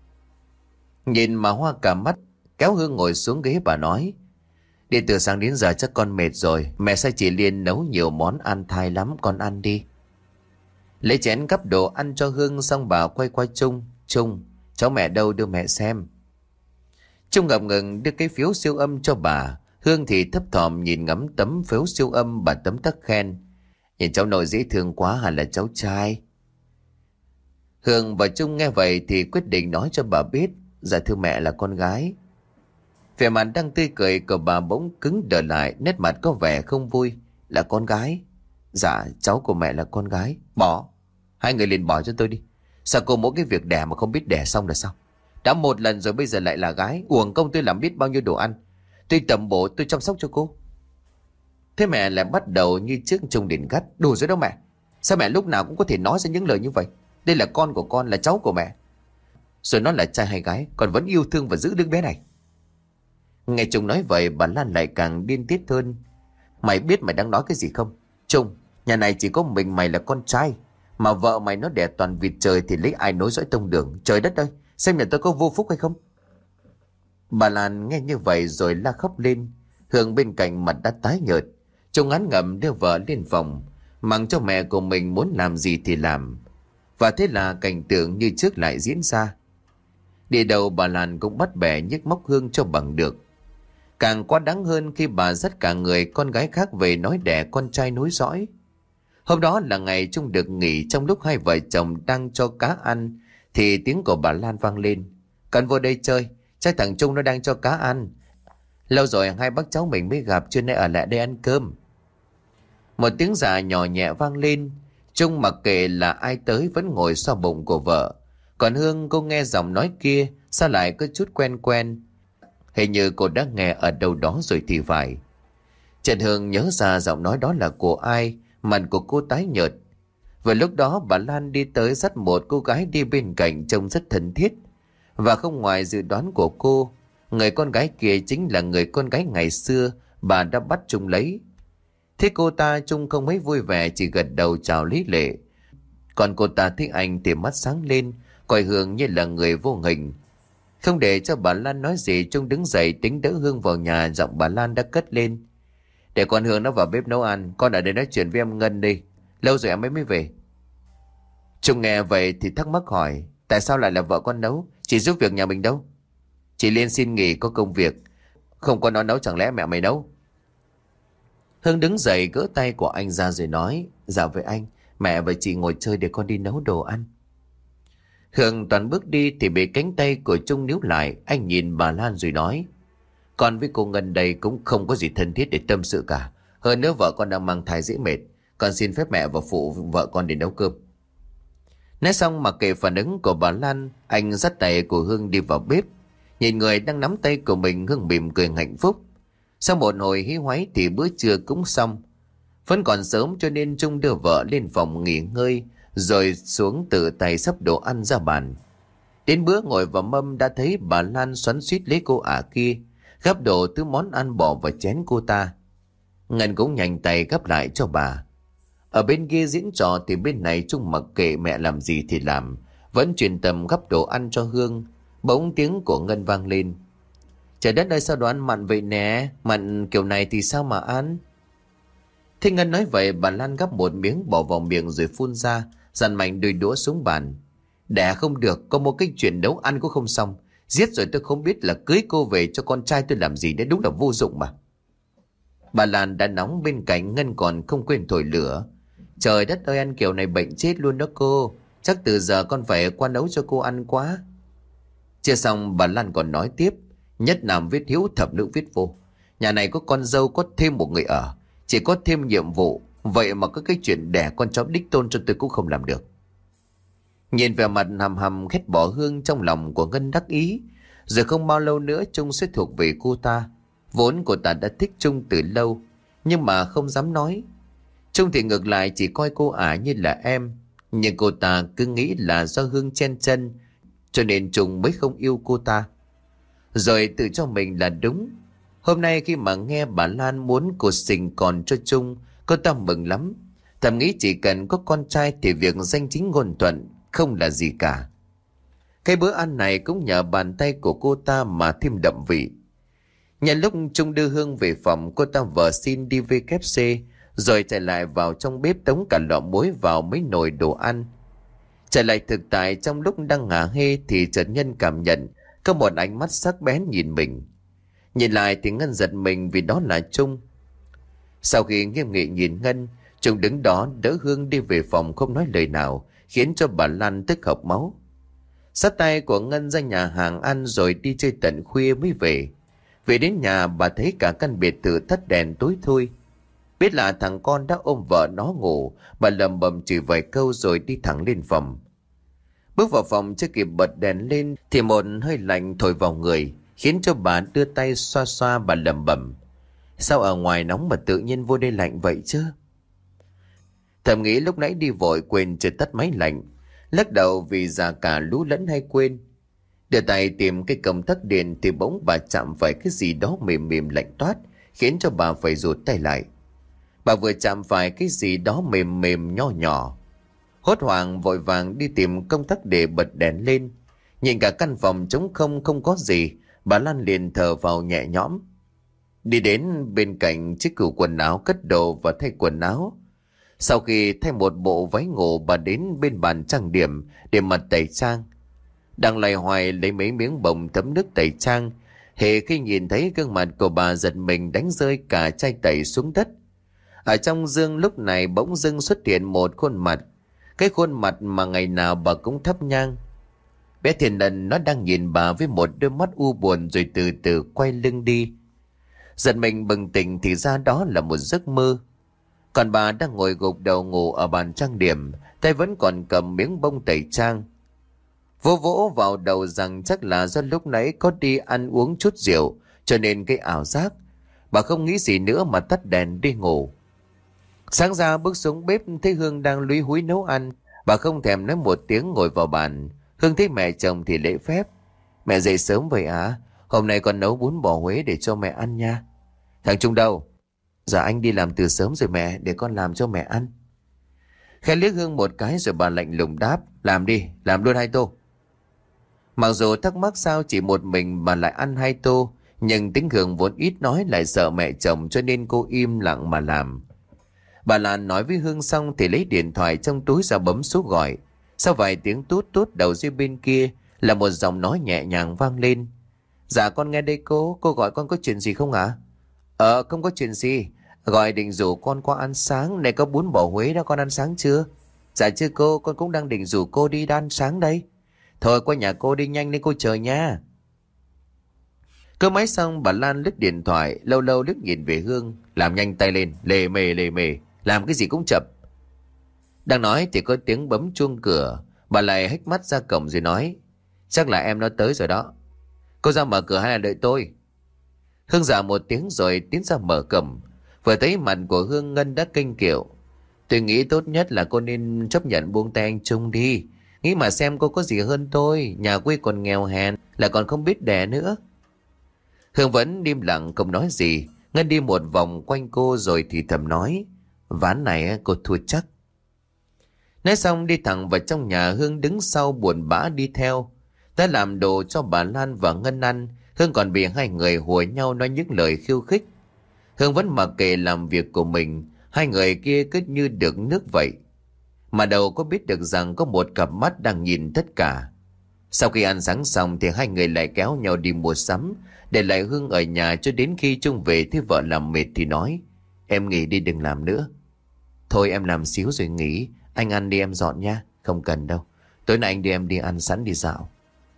Nhìn mà hoa cả mắt, kéo Hương ngồi xuống ghế bà nói: "Đi từ sáng đến giờ chắc con mệt rồi, mẹ sai chị Liên nấu nhiều món ăn thai lắm, con ăn đi." Lấy chén gắp đồ ăn cho Hương xong bà quay qua Trung: "Trung, cháu mẹ đâu, đưa mẹ xem." Trung ngập ngừng đưa cái phiếu siêu âm cho bà. Hương thì thấp thỏm nhìn ngắm tấm phiếu siêu âm, bà tấm tắc khen: "Nhìn cháu nội dễ thương quá, hẳn là cháu trai." Hương và Trung nghe vậy thì quyết định nói cho bà biết: "Dạ thưa mẹ, là con gái." Vẻ mặt đang tươi cười của bà bỗng cứng đờ lại, nét mặt có vẻ không vui. "Là con gái?" "Dạ, cháu của mẹ là con gái." "Bỏ, hai người liền bỏ cho tôi đi. Sao cô mỗi cái việc đẻ mà không biết đẻ xong là sao? Đã một lần rồi bây giờ lại là gái, uổng công tôi làm biết bao nhiêu đồ ăn. Tôi tầm bổ, tôi chăm sóc cho cô." Thế mẹ lại bắt đầu như trước Trung điện gắt: "Đủ rồi đâu mẹ. Sao mẹ lúc nào cũng có thể nói ra những lời như vậy? Đây là con của con, là cháu của mẹ. Rồi nó là trai hay gái, con vẫn yêu thương và giữ đứa bé này." Nghe Trung nói vậy, bà Lan lại càng điên tiết hơn: "Mày biết mày đang nói cái gì không? Trung, nhà này chỉ có mình mày là con trai, mà vợ mày nó đẻ toàn vịt trời thì lấy ai nối dõi tông đường? Trời đất ơi, xem nhà tôi có vô phúc hay không?" Bà Lan nghe như vậy rồi la khóc lên. Hương bên cạnh mặt đã tái nhợt. Trung ngán ngẩm đưa vợ lên phòng, mặc cho mẹ của mình muốn làm gì thì làm. Và thế là cảnh tượng như trước lại diễn ra. Đi đầu bà Lan cũng bắt bẻ nhức móc Hương cho bằng được. Càng quá đáng hơn khi bà dắt cả người con gái khác về nói đẻ con trai nối dõi. Hôm đó là ngày Trung được nghỉ. Trong lúc hai vợ chồng đang cho cá ăn thì tiếng của bà Lan vang lên: "Cần vô đây chơi, chắc thằng Trung nó đang cho cá ăn. Lâu rồi hai bác cháu mình mới gặp, trưa nay ở lại đây ăn cơm." Một tiếng dạ nhỏ nhẹ vang lên. Trung mặc kệ là ai tới vẫn ngồi xoa bụng của vợ. Còn Hương, cô nghe giọng nói kia sao lại có chút quen quen, hình như cô đã nghe ở đâu đó rồi thì phải. Trần Hương nhớ ra giọng nói đó là của ai, mặt của cô tái nhợt. Vừa lúc đó bà Lan đi tới dắt một cô gái đi bên cạnh trông rất thân thiết. Và không ngoài dự đoán của cô, người con gái kia chính là người con gái ngày xưa bà đã bắt Trung lấy. Thế cô ta, Trung không mấy vui vẻ, chỉ gật đầu chào lý lệ. Còn cô ta thấy anh thì mắt sáng lên, coi Hương như là người vô hình. Không để cho bà Lan nói gì, Trung đứng dậy tính đỡ Hương vào nhà. Giọng bà Lan đã cất lên: "Để con Hương nó vào bếp nấu ăn, con ở đây nói chuyện với em Ngân đi. Lâu rồi em ấy mới về." Trung nghe vậy thì thắc mắc hỏi: "Tại sao lại là vợ con nấu? Chị giúp việc nhà mình đâu?" "Chị Liên xin nghỉ có công việc. Không có nó nấu chẳng lẽ mẹ mày nấu?" Hương đứng dậy gỡ tay của anh ra rồi nói: "Dạ với anh, mẹ và chị ngồi chơi để con đi nấu đồ ăn." Hương toàn bước đi thì bị cánh tay của Trung níu lại. Anh nhìn bà Lan rồi nói: "Con với cô Ngân đây cũng không có gì thân thiết để tâm sự cả. Hơn nữa vợ con đang mang thai dễ mệt. Con xin phép mẹ và phụ vợ con để nấu cơm." Nói xong mặc kệ phản ứng của bà Lan, anh dắt tay của Hương đi vào bếp. Nhìn người đang nắm tay của mình, Hương mỉm cười hạnh phúc. Sau một hồi hí hoáy thì bữa trưa cũng xong. Vẫn còn sớm cho nên Trung đưa vợ lên phòng nghỉ ngơi, rồi xuống tự tay sắp đồ ăn ra bàn. Đến bữa ngồi vào mâm đã thấy bà Lan xoắn xuýt lấy cô ả kia, gắp đồ thứ món ăn bỏ vào chén cô ta. Ngân cũng nhanh tay gắp lại cho bà. Ở bên kia diễn trò thì bên này Trung mặc kệ mẹ làm gì thì làm, vẫn chuyên tâm gắp đồ ăn cho Hương. Bỗng tiếng của Ngân vang lên: "Trời đất ơi, sao đồ ăn mặn vậy nè? Mặn kiểu này thì sao mà ăn?" Thế Ngân nói vậy, bà Lan gắp một miếng bỏ vào miệng rồi phun ra, dằn mạnh đôi đũa xuống bàn: "Đẻ không được, có một cái chuyện nấu ăn cũng không xong. Giết rồi tôi không biết là cưới cô về cho con trai tôi làm gì đấy, đúng là vô dụng mà." Bà Lan đã nóng bên cạnh, Ngân còn không quên thổi lửa: "Trời đất ơi, ăn kiểu này bệnh chết luôn đó cô. Chắc từ giờ con phải qua nấu cho cô ăn quá." Chưa xong bà Lan còn nói tiếp: "Nhất nam viết hiếu, thập nữ viết vô. Nhà này có con dâu, có thêm một người ở, chỉ có thêm nhiệm vụ. Vậy mà có cái chuyện đẻ con cháu đích tôn cho tôi cũng không làm được." Nhìn vẻ mặt hầm hầm ghét bỏ Hương, trong lòng của Ngân đắc ý. Rồi không bao lâu nữa Trung sẽ thuộc về cô ta. Vốn cô ta đã thích Trung từ lâu, nhưng mà không dám nói. Trung thì ngược lại chỉ coi cô ả như là em. Nhưng cô ta cứ nghĩ là do Hương chen chân, cho nên Trung mới không yêu cô ta, rồi tự cho mình là đúng. Hôm nay khi mà nghe bà Lan muốn cô sinh con cho Trung, cô ta mừng lắm. Thầm nghĩ chỉ cần có con trai thì việc danh chính ngôn thuận không là gì cả. Cái bữa ăn này cũng nhờ bàn tay của cô ta mà thêm đậm vị. Nhân lúc Trung đưa Hương về phòng, cô ta vờ xin đi vê kép xê, rồi chạy lại vào trong bếp tống cả lọ muối vào mấy nồi đồ ăn. Trở lại thực tại, trong lúc đang ngả hê thì chợt Nhân cảm nhận có một ánh mắt sắc bén nhìn mình. Nhìn lại thì Ngân giật mình vì đó là Trung. Sau khi nghiêm nghị nhìn Ngân, Trung đứng đó đỡ Hương đi về phòng không nói lời nào, khiến cho bà Lan tức hộc máu. Xách tay của Ngân ra nhà hàng ăn rồi đi chơi tận khuya mới về. Về đến nhà bà thấy cả căn biệt thự tắt đèn tối thui. Biết là thằng con đã ôm vợ nó ngủ, bà lầm bầm chửi vài câu rồi đi thẳng lên phòng. Bước vào phòng chưa kịp bật đèn lên thì một hơi lạnh thổi vào người, khiến cho bà đưa tay xoa xoa. Bà lầm bầm: "Sao ở ngoài nóng mà tự nhiên vô đây lạnh vậy chứ?" Thầm nghĩ lúc nãy đi vội quên chưa tắt máy lạnh, lắc đầu vì già cả lú lẫn hay quên. Đưa tay tìm cái công tắc điện thì bỗng bà chạm phải cái gì đó mềm mềm lạnh toát, khiến cho bà phải rụt tay lại. Bà vừa chạm phải cái gì đó mềm mềm nho nhỏ, hốt hoảng vội vàng đi tìm công tắc để bật đèn lên. Nhìn cả căn phòng trống không, không có gì, bà Lan liền thở vào nhẹ nhõm. Đi đến bên cạnh chiếc tủ quần áo cất đồ và thay quần áo. Sau khi thay một bộ váy ngủ, bà đến bên bàn trang điểm để mặt tẩy trang. Đang loay hoay lấy mấy miếng bông thấm nước tẩy trang, hễ khi nhìn thấy gương mặt của bà giật mình đánh rơi cả chai tẩy xuống đất. Ở trong giường lúc này bỗng dưng xuất hiện một khuôn mặt. Cái khuôn mặt mà ngày nào bà cũng thắp nhang. Bé Thiên Ân nó đang nhìn bà với một đôi mắt u buồn rồi từ từ quay lưng đi. Giật mình bừng tỉnh thì ra đó là một giấc mơ. Còn bà đang ngồi gục đầu ngủ ở bàn trang điểm, tay vẫn còn cầm miếng bông tẩy trang. Vỗ vỗ vào đầu rằng chắc là do lúc nãy có đi ăn uống chút rượu cho nên cái ảo giác. Bà không nghĩ gì nữa mà tắt đèn đi ngủ. Sáng ra bước xuống bếp thấy Hương đang lúi húi nấu ăn. Bà không thèm nói một tiếng ngồi vào bàn. Hương thấy mẹ chồng thì lễ phép. Mẹ dậy sớm vậy à? Hôm nay con nấu bún bò Huế để cho mẹ ăn nha. Thằng Trung đâu? Dạ anh đi làm từ sớm rồi mẹ, để con làm cho mẹ ăn. Khẽ liếc Hương một cái rồi bà lạnh lùng đáp. Làm đi, làm luôn hai tô. Mặc dù thắc mắc sao chỉ một mình mà lại ăn hai tô, nhưng tính Hương vốn ít nói lại sợ mẹ chồng cho nên cô im lặng mà làm. Bà Lan nói với Hương xong thì lấy điện thoại trong túi ra bấm số gọi. Sau vài tiếng tút tút đầu dây bên kia là một giọng nói nhẹ nhàng vang lên. Dạ con nghe đây cô, cô gọi con có chuyện gì không ạ? À? Ờ không có chuyện gì, gọi định rủ con qua ăn sáng, này có bún bò Huế đó, con ăn sáng chưa? Dạ chưa cô, con cũng đang định rủ cô đi ăn sáng đây. Thôi qua nhà cô đi nhanh lên cô chờ nha. Cơ máy xong bà Lan lướt điện thoại, lâu lâu liếc nhìn về Hương, làm nhanh tay lên, lề mề lề mề, làm cái gì cũng chậm. Đang nói thì có tiếng bấm chuông cửa, bà lại hếch mắt ra cổng rồi nói, chắc là em nó tới rồi đó. Cô ra mở cửa hay là đợi tôi? Hương dạ một tiếng rồi tiến ra mở cổng. Vừa thấy mặt của Hương, Ngân đã kênh kiệu. Tôi nghĩ tốt nhất là cô nên chấp nhận buông tay anh Trung đi. Nghĩ mà xem cô có gì hơn tôi, nhà quê còn nghèo hèn, là còn không biết đẻ nữa. Hương vẫn im lặng không nói gì. Ngân đi một vòng quanh cô rồi thì thầm nói, ván này cô thua chắc. Nói xong đi thẳng vào trong nhà. Hương đứng sau buồn bã đi theo. Đã làm đồ cho bà Lan và Ngân ăn, Hương còn bị hai người hùa nhau nói những lời khiêu khích. Hương vẫn mặc kệ làm việc của mình. Hai người kia cứ như được nước vậy, mà đâu có biết được rằng có một cặp mắt đang nhìn tất cả. Sau khi ăn sáng xong thì hai người lại kéo nhau đi mua sắm, để lại Hương ở nhà cho đến khi Trung về thấy vợ làm mệt thì nói, em nghỉ đi đừng làm nữa. Thôi em làm xíu rồi nghỉ, anh ăn đi em dọn nha. Không cần đâu, tối nay anh đi em đi ăn sẵn đi dạo.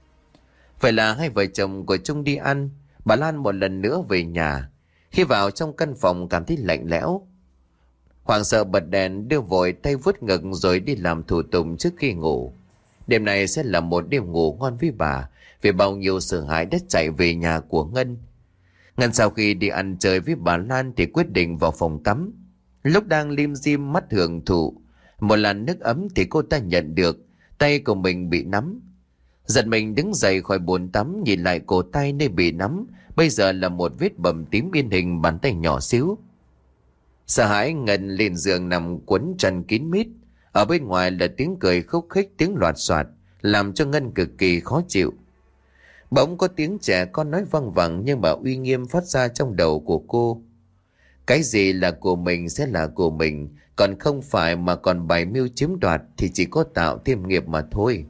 Vậy là hai vợ chồng của Trung đi ăn. Bà Lan một lần nữa về nhà. Khi vào trong căn phòng cảm thấy lạnh lẽo, hoảng sợ bật đèn, đưa vội tay vuốt ngực rồi đi làm thủ tục trước khi ngủ. Đêm này sẽ là một đêm ngủ ngon với bà, vì bao nhiêu sợ hãi đã chạy về nhà của Ngân. Ngân sau khi đi ăn chơi với bà Lan thì quyết định vào phòng tắm. Lúc đang lim dim mắt hưởng thụ một làn nước ấm thì cô ta nhận được tay của mình bị nắm. Giật mình đứng dậy khỏi bồn tắm, nhìn lại cổ tay nơi bị nắm, bây giờ là một vết bầm tím in hình bàn tay nhỏ xíu. Sợ hãi Ngân lên giường nằm quấn chăn kín mít. Ở bên ngoài là tiếng cười khúc khích, tiếng loạt soạt, làm cho Ngân cực kỳ khó chịu. Bỗng có tiếng trẻ con nói văng vẳng nhưng mà uy nghiêm phát ra trong đầu của cô. Cái gì là của mình sẽ là của mình, còn không phải mà còn bày mưu chiếm đoạt thì chỉ có tạo thêm nghiệp mà thôi.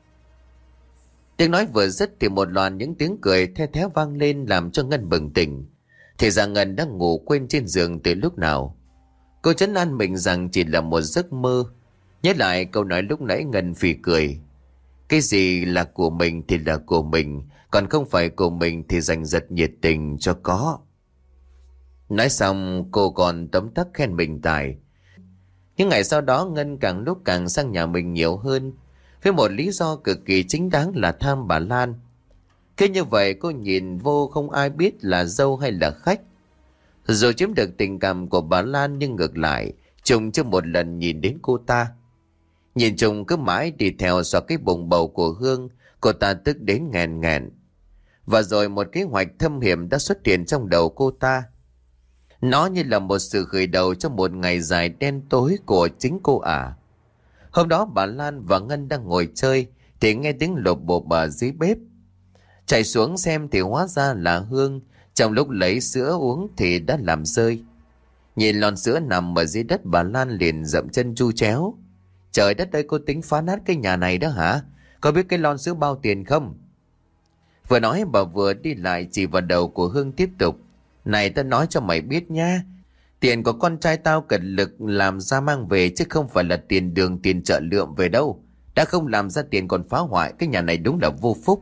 Tiếng nói vừa dứt thì một loạt những tiếng cười the thé vang lên làm cho Ngân bừng tỉnh. Thì ra Ngân đang ngủ quên trên giường từ lúc nào. Cô trấn an mình rằng chỉ là một giấc mơ. Nhớ lại câu nói lúc nãy Ngân phì cười. Cái gì là của mình thì là của mình, còn không phải của mình thì dành giật nhiệt tình cho có. Nói xong cô còn tấm tắc khen mình tài. Những ngày sau đó Ngân càng lúc càng sang nhà mình nhiều hơn, với một lý do cực kỳ chính đáng là tham bà Lan. Cứ như vậy cô nhìn vô không ai biết là dâu hay là khách. Dù chiếm được tình cảm của bà Lan nhưng ngược lại Trung chưa một lần nhìn đến cô ta. Nhìn Trung cứ mãi đi theo sau cái bụng bầu của Hương, cô ta tức đến nghẹn nghẹn. Và rồi một kế hoạch thâm hiểm đã xuất hiện trong đầu cô ta. Nó như là một sự khởi đầu cho một ngày dài đen tối của chính cô ả. À. Hôm đó bà Lan và Ngân đang ngồi chơi thì nghe tiếng lộp bộp ở dưới bếp. Chạy xuống xem thì hóa ra là Hương, trong lúc lấy sữa uống thì đã làm rơi. Nhìn lon sữa nằm ở dưới đất, bà Lan liền dậm chân chu chéo. Trời đất ơi, cô tính phá nát cái nhà này đó hả? Có biết cái lon sữa bao tiền không? Vừa nói bà vừa đi lại chỉ vào đầu của Hương tiếp tục. Này ta nói cho mày biết nha, Tiền của con trai tao cần lực làm ra mang về, chứ không phải là tiền đường tiền chợ lượm về đâu. Đã không làm ra tiền còn phá hoại, cái nhà này đúng là vô phúc.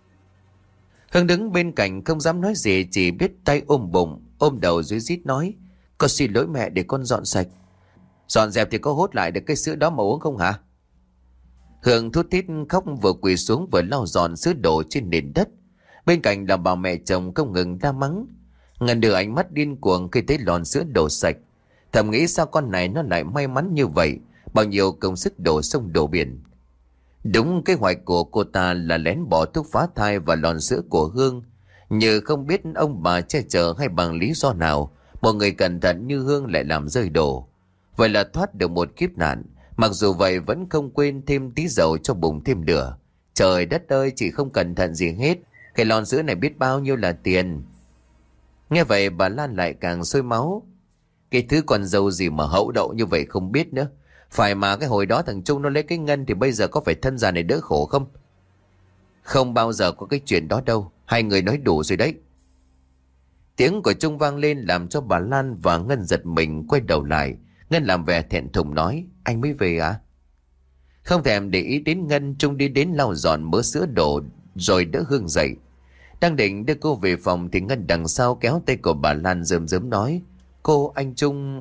Hương đứng bên cạnh không dám nói gì, chỉ biết tay ôm bụng, ôm đầu dưới rít nói: Con xin lỗi mẹ, để con dọn sạch. Dọn dẹp thì có hốt lại được cái sữa đó mà uống không hả? Hương thút thít khóc, vừa quỳ xuống vừa lau dọn sữa đổ trên nền đất. Bên cạnh là bà mẹ chồng không ngừng la mắng. Ngân đưa ánh mắt điên cuồng khi thấy lon sữa đổ sạch, thầm nghĩ sao con này nó lại may mắn như vậy, bao nhiêu công sức đổ sông đổ biển. Đúng kế hoạch của cô ta là lén bỏ thuốc phá thai vào lon sữa của Hương, như không biết ông bà che chở hay bằng lý do nào, một người cẩn thận như Hương lại làm rơi đổ. Vậy là thoát được một kiếp nạn, mặc dù vậy vẫn không quên thêm tí dầu cho bùng thêm lửa. Trời đất ơi, chị không cẩn thận gì hết, cái lon sữa này biết bao nhiêu là tiền. Nghe vậy bà Lan lại càng sôi máu. Cái thứ con dâu gì mà hậu đậu như vậy không biết nữa. Phải mà cái hồi đó thằng Trung nó lấy cái Ngân thì bây giờ có phải thân già này đỡ khổ không? Không bao giờ có cái chuyện đó đâu. Hai người nói đủ rồi đấy. Tiếng của Trung vang lên làm cho bà Lan và Ngân giật mình quay đầu lại. Ngân làm vẻ thẹn thùng nói: Anh mới về à? Không thèm để ý đến Ngân, Trung đi đến lau dọn mớ sữa đổ rồi đỡ Hương dậy. Đang định đưa cô về phòng thì Ngân đằng sau kéo tay của bà Lan rơm rớm nói: Cô, anh Trung.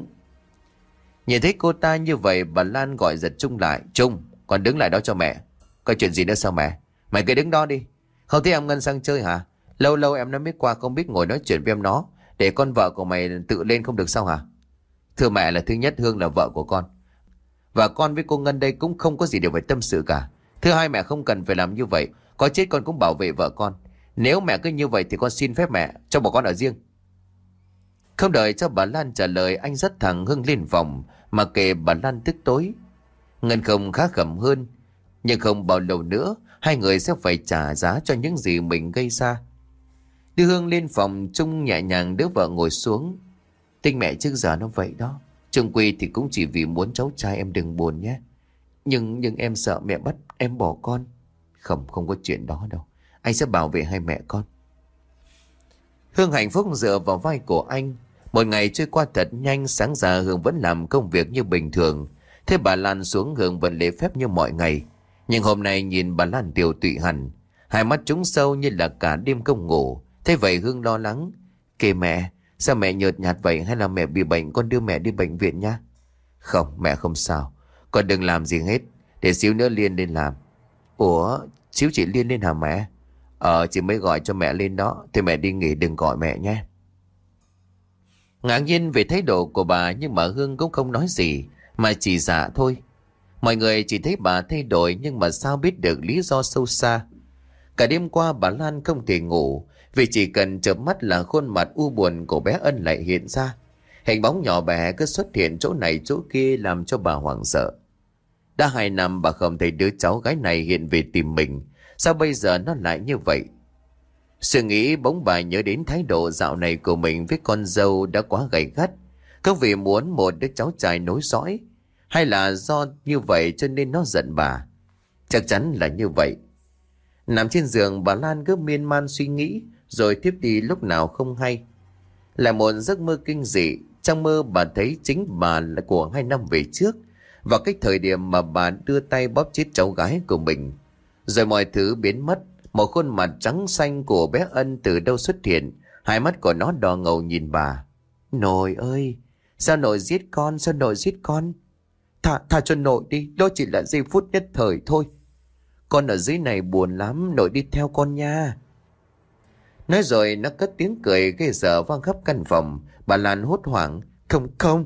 Nhìn thấy cô ta như vậy, bà Lan gọi giật Trung lại: Trung, con đứng lại đó cho mẹ. Có chuyện gì nữa sao mẹ? Mày cứ đứng đó đi. Không thấy em Ngân sang chơi hả? Lâu lâu em nó mới qua, không biết ngồi nói chuyện với em nó, để con vợ của mày tự lên không được sao hả? Thưa mẹ, là thứ nhất Hương là vợ của con, và con với cô Ngân đây cũng không có gì để phải tâm sự cả. Thứ hai, mẹ không cần phải làm như vậy. Có chết con cũng bảo vệ vợ con. Nếu mẹ cứ như vậy thì con xin phép mẹ cho bọn con ở riêng. Không đợi cho bà Lan trả lời, anh dắt thằng Hưng lên phòng mà kệ bà Lan tức tối. Ngân không khá khẩm hơn, nhưng không bao lâu nữa hai người sẽ phải trả giá cho những gì mình gây ra. Đưa Hương lên phòng, Trung nhẹ nhàng đỡ vợ ngồi xuống. Tính mẹ trước giờ nó vậy đó, chung quy thì cũng chỉ vì muốn cháu trai em đừng buồn nhé. Nhưng nhưng em sợ mẹ bắt em bỏ con. Không, không có chuyện đó đâu. Anh sẽ bảo vệ hai mẹ con. Hương hạnh phúc dựa vào vai của anh. Một ngày trôi qua thật nhanh. Sáng ra Hương vẫn làm công việc như bình thường. Thế bà Lan xuống, Hương vẫn lễ phép như mọi ngày. Nhưng hôm nay nhìn bà Lan tiều tụy hẳn, hai mắt trũng sâu như là cả đêm không ngủ. Thế vậy Hương lo lắng: Kìa mẹ, sao mẹ nhợt nhạt vậy? Hay là mẹ bị bệnh, con đưa mẹ đi bệnh viện nha. Không, mẹ không sao. Con đừng làm gì hết, để xíu nữa Liên lên làm. Ủa, xíu chị Liên lên hả mẹ? Ờ, chị mới gọi cho mẹ lên đó. Thì mẹ đi nghỉ, đừng gọi mẹ nhé. Ngạc nhiên về thái độ của bà, nhưng mà Hương cũng không nói gì, mà chỉ dạ thôi. Mọi người chỉ thấy bà thay đổi, nhưng mà sao biết được lý do sâu xa. Cả đêm qua bà Lan không thể ngủ, vì chỉ cần chợp mắt là khuôn mặt u buồn của bé Ân lại hiện ra. Hình bóng nhỏ bé cứ xuất hiện chỗ này chỗ kia làm cho bà hoảng sợ. Đã hai năm bà không thấy đứa cháu gái này hiện về tìm mình. Sao bây giờ nó lại như vậy? Suy nghĩ bỗng bà nhớ đến thái độ dạo này của mình với con dâu đã quá gay gắt. Không vì muốn một đứa cháu trai nối dõi, hay là do như vậy cho nên nó giận bà? Chắc chắn là như vậy. Nằm trên giường, bà Lan cứ miên man suy nghĩ, rồi tiếp đi lúc nào không hay. Là một giấc mơ kinh dị. Trong mơ bà thấy chính bà là của hai năm về trước, vào cái thời điểm mà bà đưa tay bóp chết cháu gái của mình. Rồi mọi thứ biến mất. Một khuôn mặt trắng xanh của bé Ân từ đâu xuất hiện. Hai mắt của nó đỏ ngầu nhìn bà. Nội ơi, sao nội giết con? Sao nội giết con? Thả, thả cho nội đi, đó chỉ là giây phút nhất thời thôi. Con ở dưới này buồn lắm, nội đi theo con nha. Nói rồi nó cất tiếng cười ghê sợ vang khắp căn phòng. Bà Lan hốt hoảng: Không không.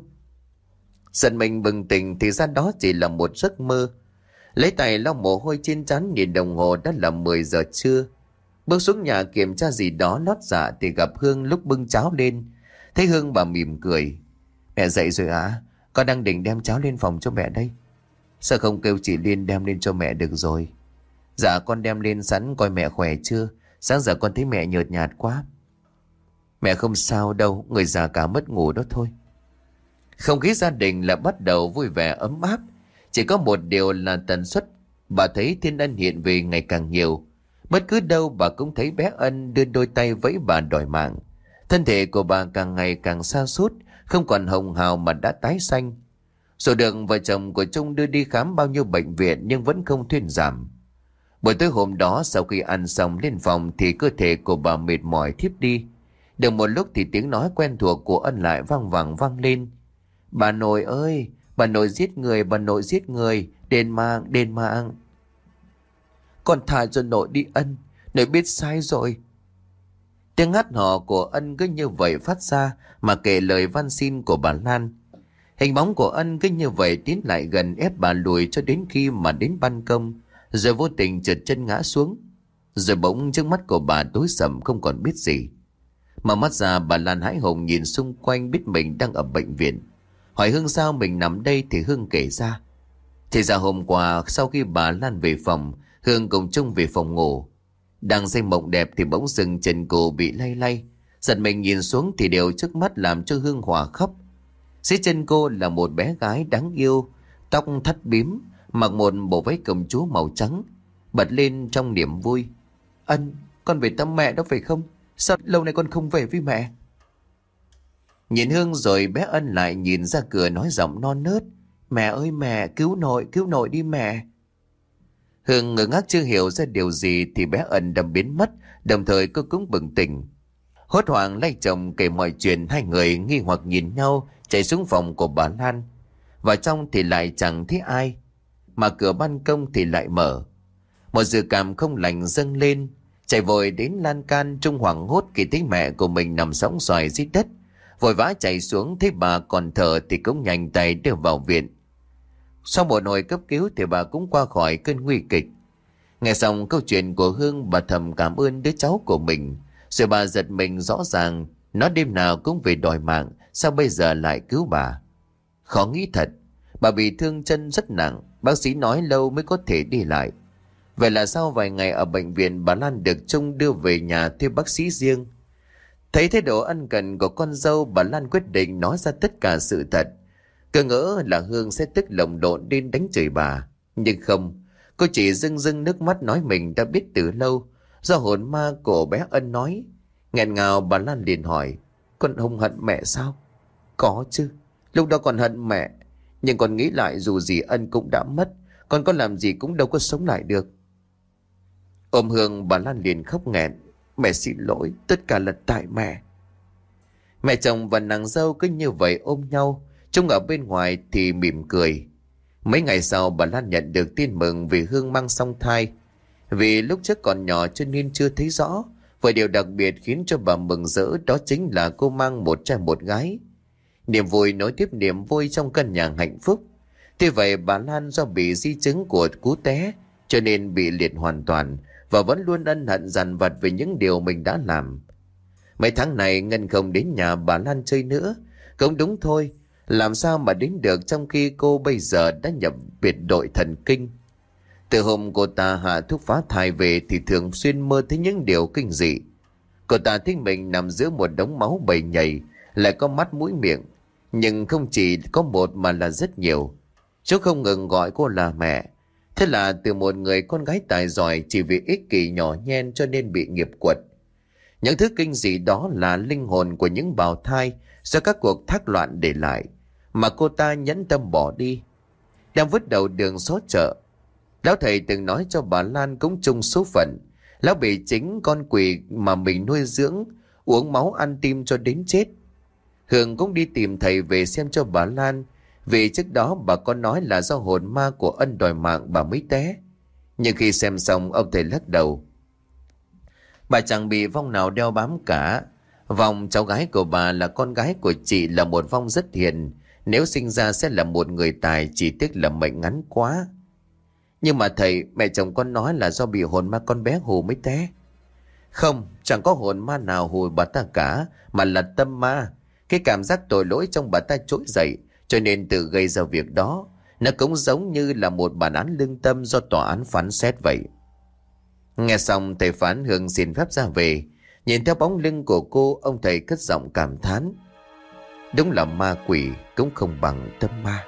Giận mình bừng tỉnh thì ra đó chỉ là một giấc mơ. Lấy tay lau mồ hôi trên trán, nhìn đồng hồ đã là mười giờ trưa. Bước xuống nhà kiểm tra gì đó lót dạ thì gặp Hương lúc bưng cháo lên. Thấy Hương bà mỉm cười: Mẹ dậy rồi à? Con đang định đem cháo lên phòng cho mẹ đây. Sao không kêu chị Liên đem lên cho mẹ được rồi? Dạ con đem lên sẵn, coi mẹ khỏe chưa. Sáng giờ con thấy mẹ nhợt nhạt quá. Mẹ không sao đâu, người già cả mất ngủ đó thôi. Không khí gia đình là bắt đầu vui vẻ ấm áp. Chỉ có một điều là tần suất bà thấy Thiên Ân hiện về ngày càng nhiều. Bất cứ đâu bà cũng thấy bé Ân đưa đôi tay vẫy bà đòi mạng. Thân thể của bà càng ngày càng sa sút, không còn hồng hào mà đã tái xanh. Rồi được vợ chồng của Trung đưa đi khám bao nhiêu bệnh viện nhưng vẫn không thuyên giảm. Buổi tối hôm đó sau khi ăn xong lên phòng thì cơ thể của bà mệt mỏi thiếp đi. Được một lúc thì tiếng nói quen thuộc của Ân lại vang vẳng vang lên. Bà nội ơi, bà nội giết người, bà nội giết người, đền mạng, đền mạng. Con thả cho nội đi Ân, nội biết sai rồi. Tiếng hắt hò của Ân cứ như vậy phát ra mà kể lời van xin của bà Lan. Hình bóng của Ân cứ như vậy tiến lại gần ép bà lùi cho đến khi mà đến ban công, rồi vô tình trượt chân ngã xuống. Rồi bỗng trước mắt của bà tối sầm không còn biết gì. Mở mắt ra bà Lan hãi hùng nhìn xung quanh biết mình đang ở bệnh viện. Hỏi Hương sao mình nằm đây thì Hương kể ra. Thì ra hôm qua sau khi bà Lan về phòng, Hương cùng Trung về phòng ngủ. Đang say mộng đẹp thì bỗng dừng chân cô bị lay lay. Giật mình nhìn xuống thì điều trước mắt làm cho Hương hòa khóc. Dưới chân cô là một bé gái đáng yêu, tóc thắt bím, mặc một bộ váy công chúa màu trắng, bật lên trong niềm vui. Ân, con về thăm mẹ đó phải không? Sao lâu nay con không về với mẹ? Nhìn Hương rồi bé Ân lại nhìn ra cửa nói giọng non nớt. Mẹ ơi mẹ, cứu nội, cứu nội đi mẹ. Hương ngơ ngác chưa hiểu ra điều gì thì bé Ân đâm biến mất, đồng thời cô cũng bừng tỉnh. Hốt hoảng lay chồng kể mọi chuyện, hai người nghi hoặc nhìn nhau chạy xuống phòng của bà Lan. Vào trong thì lại chẳng thấy ai, mà cửa ban công thì lại mở. Một dự cảm không lành dâng lên, chạy vội đến lan can. Trung hoảng hốt khi thấy mẹ của mình nằm sõng xoài dưới đất, vội vã chạy xuống thấy bà còn thở thì cũng nhanh tay đưa vào viện. Sau một hồi cấp cứu thì bà cũng qua khỏi cơn nguy kịch. Nghe xong câu chuyện của Hương, bà thầm cảm ơn đứa cháu của mình. Rồi bà giật mình rõ ràng, nó đêm nào cũng về đòi mạng, sao bây giờ lại cứu bà? Khó nghĩ thật, bà bị thương chân rất nặng, bác sĩ nói lâu mới có thể đi lại. Vậy là sau vài ngày ở bệnh viện, bà Lan được Trung đưa về nhà thuê bác sĩ riêng. Thấy thái độ ân cần của con dâu, bà Lan quyết định nói ra tất cả sự thật. Cứ ngỡ là Hương sẽ tức lồng lộn đến đánh chửi bà. Nhưng không, cô chỉ rưng rưng nước mắt nói mình đã biết từ lâu, do hồn ma của bé Ân nói. Nghẹn ngào bà Lan liền hỏi, con không hận mẹ sao? Có chứ, lúc đó con hận mẹ, nhưng con nghĩ lại dù gì Ân cũng đã mất, con có làm gì cũng đâu có sống lại được. Ôm Hương bà Lan liền khóc nghẹn. Mẹ xin lỗi, tất cả là tại mẹ. Mẹ chồng và nàng dâu cứ như vậy ôm nhau. Trung ở bên ngoài thì mỉm cười. Mấy ngày sau bà Lan nhận được tin mừng vì Hương mang song thai. Vì lúc trước còn nhỏ cho nên chưa thấy rõ. Vậy điều đặc biệt khiến cho bà mừng rỡ đó chính là cô mang một trai một gái. Niềm vui nối tiếp niềm vui trong căn nhà hạnh phúc. Tuy vậy bà Lan do bị di chứng của cú té cho nên bị liệt hoàn toàn, và vẫn luôn ân hận dằn vặt về những điều mình đã làm. Mấy tháng này Ngân không đến nhà bà Lan chơi nữa. Cũng đúng thôi, làm sao mà đến được trong khi cô bây giờ đã nhập biệt đội thần kinh. Từ hôm cô ta hạ thuốc phá thai về thì thường xuyên mơ thấy những điều kinh dị. Cô ta thấy mình nằm giữa một đống máu bầy nhầy, lại có mắt mũi miệng. Nhưng không chỉ có một mà là rất nhiều. Chú không ngừng gọi cô là mẹ. Thế là từ một người con gái tài giỏi chỉ vì ích kỷ nhỏ nhen cho nên bị nghiệp quật. Những thứ kinh dị đó là linh hồn của những bào thai do các cuộc thác loạn để lại, mà cô ta nhẫn tâm bỏ đi. Đang vứt đầu đường xó chợ, lão thầy từng nói cho bà Lan cũng chung số phận. Lão bị chính con quỷ mà mình nuôi dưỡng uống máu ăn tim cho đến chết. Hương cũng đi tìm thầy về xem cho bà Lan, vì trước đó bà có nói là do hồn ma của Ân đòi mạng bà mới té. Nhưng khi xem xong ông thầy lắc đầu. Bà chẳng bị vong nào đeo bám cả. Vong cháu gái của bà là con gái của chị là một vong rất hiền. Nếu sinh ra sẽ là một người tài, chỉ tiếc là mệnh ngắn quá. Nhưng mà thầy, mẹ chồng con nói là do bị hồn ma con bé hù mới té. Không, chẳng có hồn ma nào hù bà ta cả, mà là tâm ma. Cái cảm giác tội lỗi trong bà ta trỗi dậy, cho nên tự gây ra việc đó. Nó cũng giống như là một bản án lương tâm do tòa án phán xét vậy. Nghe xong thầy phán Hương xin phép ra về. Nhìn theo bóng lưng của cô, ông thầy cất giọng cảm thán. Đúng là ma quỷ cũng không bằng tâm ma.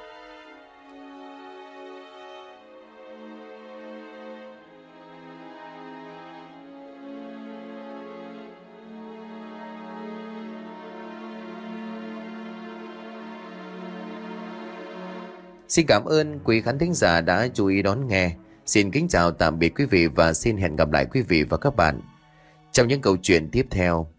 Xin cảm ơn quý khán thính giả đã chú ý đón nghe. Xin kính chào tạm biệt quý vị và xin hẹn gặp lại quý vị và các bạn trong những câu chuyện tiếp theo.